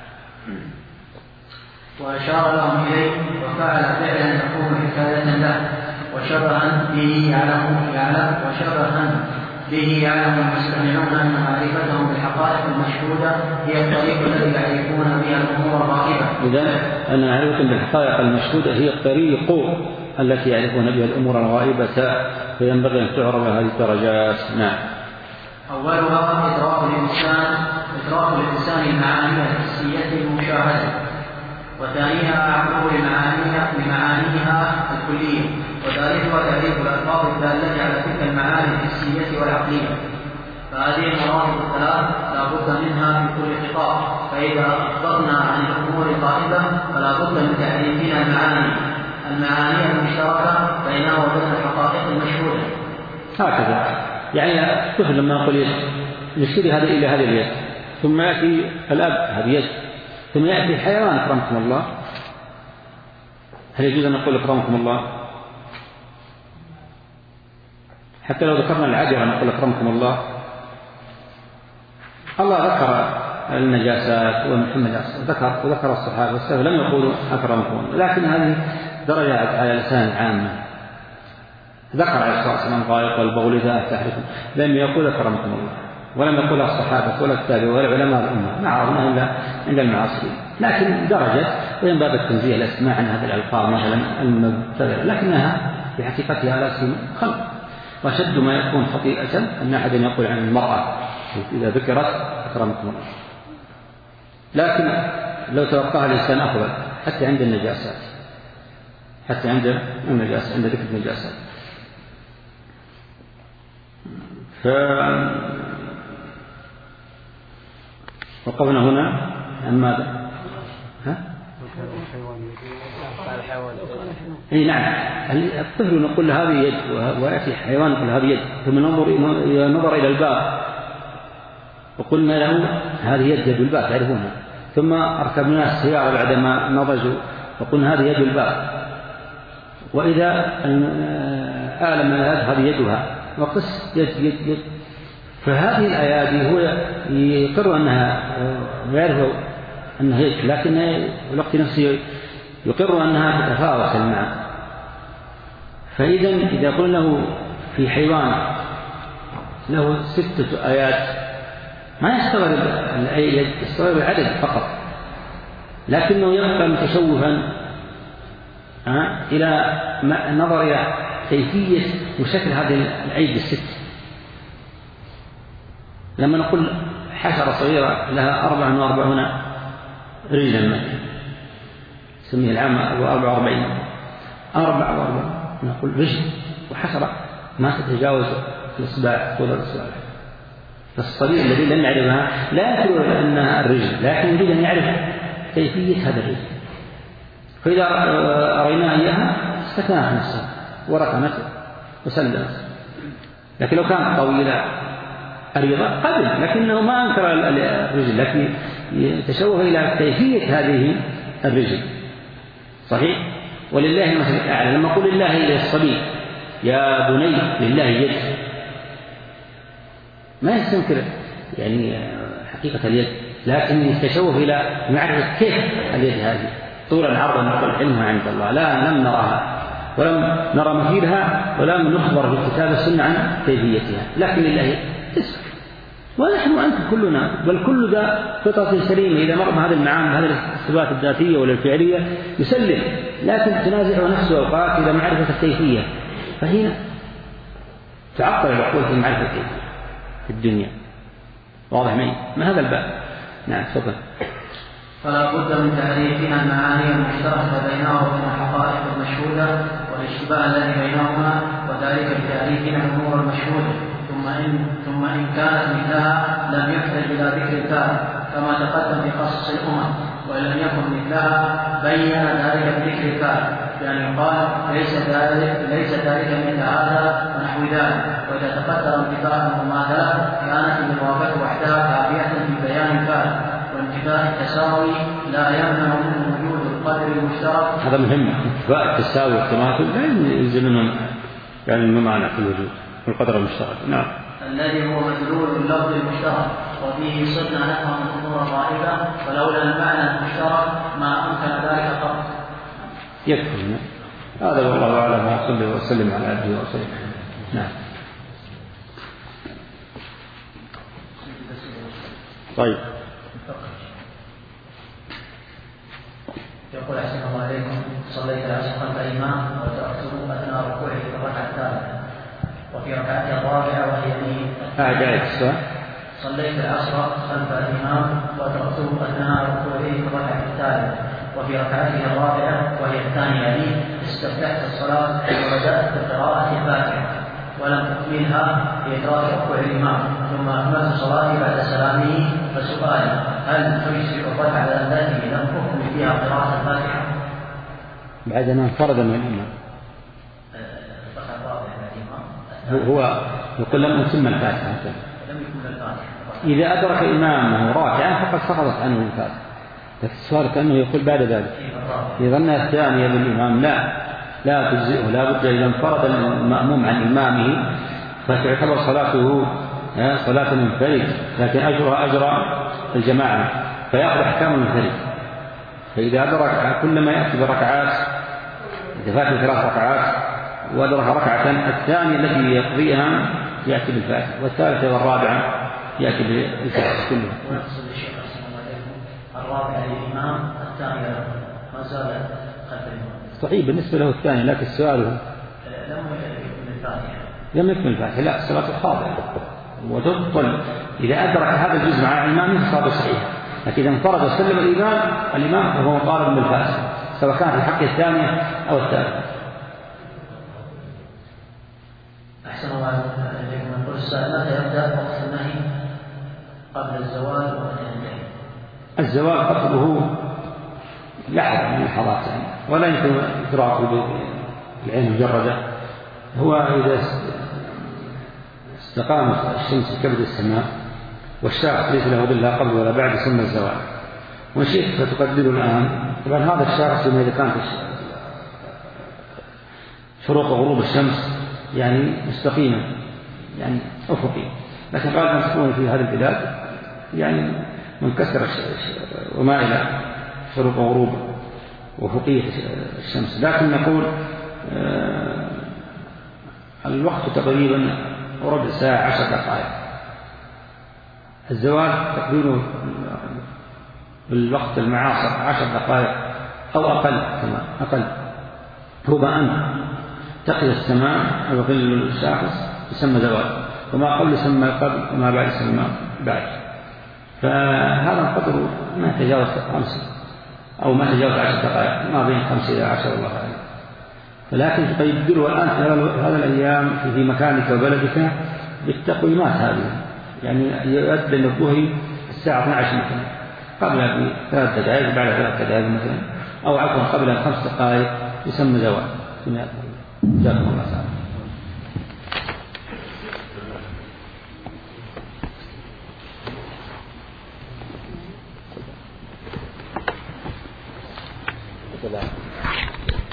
Speaker 2: وأشار لهم إليه وفعل فعلا يكون حكاية له وشبها به يعلم يعلم وشبها به يعلم المستمعون أن معرفتهم بالحقائق المشهودة هي الطريق الذي يعرفون بها الأمور الغائبة.
Speaker 1: إذن أن معرفتهم بالحقائق المشهودة هي الطريق التي يعرفون بها الأمور الغائبة، فينبغي أن تعرف هذه الدرجات. نعم.
Speaker 2: أولها إدراك الإنسان إدراك الإنسان المعاني الحسية المشاهدة، وثانيها عقول معانيها بمعانيها الكلية، وثالثها تعريف الألفاظ الدالة على تلك المعاني الحسية والعقلية. فهذه المراتب الثلاث لا بد منها في كل خطاب، فإذا أخبرنا عن الأمور الغائبة فلا بد من تعريفنا المعاني المعاني المشتركة بينها وبين الحقائق المشهودة.
Speaker 1: هكذا يعني الطفل لما يقول يد يشير هذا إلى هذه اليد، ثم يأتي الأب هذه يد، ثم يأتي الحيوان أكرمكم الله. هل يجوز أن نقول أكرمكم الله؟ حتى لو ذكرنا العجرة نقول أكرمكم الله. الله ذكر النجاسات ومحمد ذكر وذكر الصحابة والسلف لم يقولوا أكرمكم الله، لكن هذه درجة على لسان عامة. ذكر عليه الصلاة والسلام غائط والبول إذا أفتحكم، لم يقول أكرمكم الله، ولم يقول الصحابة ولا التابعين ولا علماء الأمة، ما عرفنا إلا عند المعاصرين، لكن درجة وين باب التنزيه الأسماء عن هذه الألقاب مثلا المبتذلة، لكنها في حقيقتها لا اسم خلق. وشد ما يكون خطيئة أن أحد يقول عن المرأة إذا ذكرت أكرمكم الله، لكن لو توقعها الإنسان أفضل حتى عند النجاسات، حتى عند النجاسة عند ذكر النجاسات. ف وقفنا هنا عن ماذا؟ ها؟ اي نعم. الطفل نقول هذه يد ويأتي حيوان نقول هذه يد، ثم ننظر نظر إلى الباب وقلنا له هذه يد يد الباب تعرفونها، ثم أركبنا السيارة بعدما نضجوا وقلنا هذه يد الباب، وإذا آلم هذه يدها وقس يد يد يد. فهذه الأيادي هو يقر أنها ويعرف أنها يد، لكن الوقت نفسه يقر أنها تتفاوت المعنى. فإذا إذا قلنا له في حيوان له ستة آيات ما يستغرب اليد، يستغرب العدد فقط، لكنه يبقى متشوفا إلى النظر إلى كيفية وشكل هذه الأيدي الست. لما نقول حشرة صغيرة لها أربع وأربعون رجلا مثلا سميه العام أربع وأربعين أربع وأربعين نقول رجل، وحشرة ما تتجاوز الإصبع طول الإصبع. فالصغير الذي لم يعرفها لا يقول أنها الرجل، لكن يريد أن يعرف كيفية هذا الرجل، فإذا أريناها إياها استكنت نفسها وركنت وسلمت. لكن لو كانت طويلة عريضة قبل، لكنه ما أنكر الرجل، لكن يتشوه إلى كيفية هذه الرجل. صحيح. ولله المثل الأعلى. لما قل الله للصبي يا بني لله يد، ما يستنكر يعني حقيقة اليد، لكن يتشوه إلى معرفة كيف اليد هذه طولا عرضا نقول علمها عند الله، لا لم نراها ولم نرى مثيلها ولم نخبر في كتاب السنة عن كيفيتها، لكن لله تسك. ونحن وأنتم كلنا بل كل ذا فطرة سليمة إذا مر بهذه المعاني هذه الصفات الذاتية ولا الفعلية يسلم، لكن تنازع نفسه أوقات إلى معرفة الكيفية، فهنا تعطل العقول في معرفة الكيفية في الدنيا. واضح معي؟ ما هذا الباب. نعم تفضل.
Speaker 2: فلا بد من تعريفنا المعاني المشتركة بينها وبين الحقائق المشهودة والاشتباه الذي بينهما، وذلك بتعريفنا الأمور المشهودة، ثم إن, ثم إن كانت مثلها لم يحتج إلى ذكر الفاعل كما تقدم في قصص الأمم، وإن لم يكن مثلها بين ذلك بذكر الفاعل بأن يقال ليس ذلك ليس ذلك مثل هذا ونحو ذلك. وإذا تقدر انتفاء المماثلة كانت الموافقة وحدها كافية في بيان الفارق، وانتفاء التساوي لا يمنع من وجود القدر المشترك.
Speaker 1: هذا مهم، انتفاء التساوي والتماثل لا يلزم منهم يعني الممانع في الوجود والقدر المشترك. نعم.
Speaker 2: الذي هو مدلول اللفظ المشترك، وفيه صرنا نفهم الأمور الغائبة، ولولا المعنى المشترك ما أمكن ذلك قط.
Speaker 1: يكفي هذا والله أعلم، وصلى وسلم على عبده ورسوله. نعم. طيب.
Speaker 2: يقول أحسن الله عليكم، صليت العصر خلف الإمام وتركته أثناء ركوعه في الركعة الثالثة وفي ركعته الرابعة وهي
Speaker 1: أعجائك السؤال.
Speaker 2: صليت العصر خلف الإمام وتركته أثناء ركوعه في الركعة الثالثة وفي ركعته الرابعة وهي الثانية لي استفتحت الصلاة وبدأت بقراءة الفاتحة ولم أكملها بإدراك ركوع الإمام، ثم أكملت صلاتي بعد سلامه. فسؤالي هل تجزئ الركعة التي لم أكمل فيها قراءة الفاتحة
Speaker 1: بعد أن انفرد من الإمام؟ هو يقول لم أتم الفاتحة. إذا أدرك إمامه راكعا فقد سقطت عنه الفاتحة. لكن السؤال كأنه يقول بعد ذلك إذا ظن الثانية بالإمام لا لا تجزئه، لا بد إذا انفرد المأموم عن إمامه فتعتبر صلاته صلاة منفرد، لكن أجرها أجر الجماعة فيأخذ أحكام المنفرد. فإذا أدرك كل ما يأتي بركعات، إذا فات ثلاث ركعات وأدرك ركعة الثانية التي يقضيها يأتي بالفاتحة، والثالثة والرابعة يأتي بالفاتحة كلها.
Speaker 2: الرابعة للإمام الثانية ما زالت خلف الإمام.
Speaker 1: صحيح بالنسبة له الثاني، لكن السؤال
Speaker 2: لم يكمل الفاتحة.
Speaker 1: لم يكمل الفاتحة، لا الصلاة خاضعة وتبطل إذا أدرك هذا الجزء مع إمامه صلاته صحيحة. لكن إذا انفرد وسلم الإمام الإمام فهو طالب بالفاتحة سواء كان في حق الثانية أو الثالثة.
Speaker 2: أحسن الله عليكم. نقول السائل متى يبدأ وقت النهي؟ قبل الزوال وقت النهي؟
Speaker 1: الزوال قبله لحظة من اللحظات يعني، ولا يمكن إدراكه بالعين المجردة. هو إذا استقامت الشمس كبد السماء والشاخص ليس له ظل قبل ولا بعد ثم الزوال، وإن شئت فتقدره الآن. طبعا هذا الشاخص إذا كانت شروق غروب الشمس يعني مستقيمة يعني أفقي، لكن بعد ما تكون في هذه البلاد يعني منكسر ومائلة شروق وغروب وفقية الشمس. لكن نقول آه الوقت تقريبا ربع ساعة عشر دقائق. الزوال تقديره بالوقت المعاصر عشر دقائق أو أقل كمان أقل. هو أن تقي السماء وظل الشاخص يسمى زوال، وما قبل يسمى قبل وما بعد يسمى بعد. فهذا القدر ما تجاوز خمسة أو ما تجاوز عشر دقائق، ما بين خمسة إلى عشر الله أعلم. فلكن تقدره الآن في هذا الأيام في مكانك وبلدك بالتقويمات هذه، يعني يؤذن الظهر الساعة اثنتي عشرة مثلا قبل بثلاث دقائق بعد ثلاث دقائق مثلا، أو عفوا قبل خمس دقائق يسمى زوال. جزاكم الله خيرا.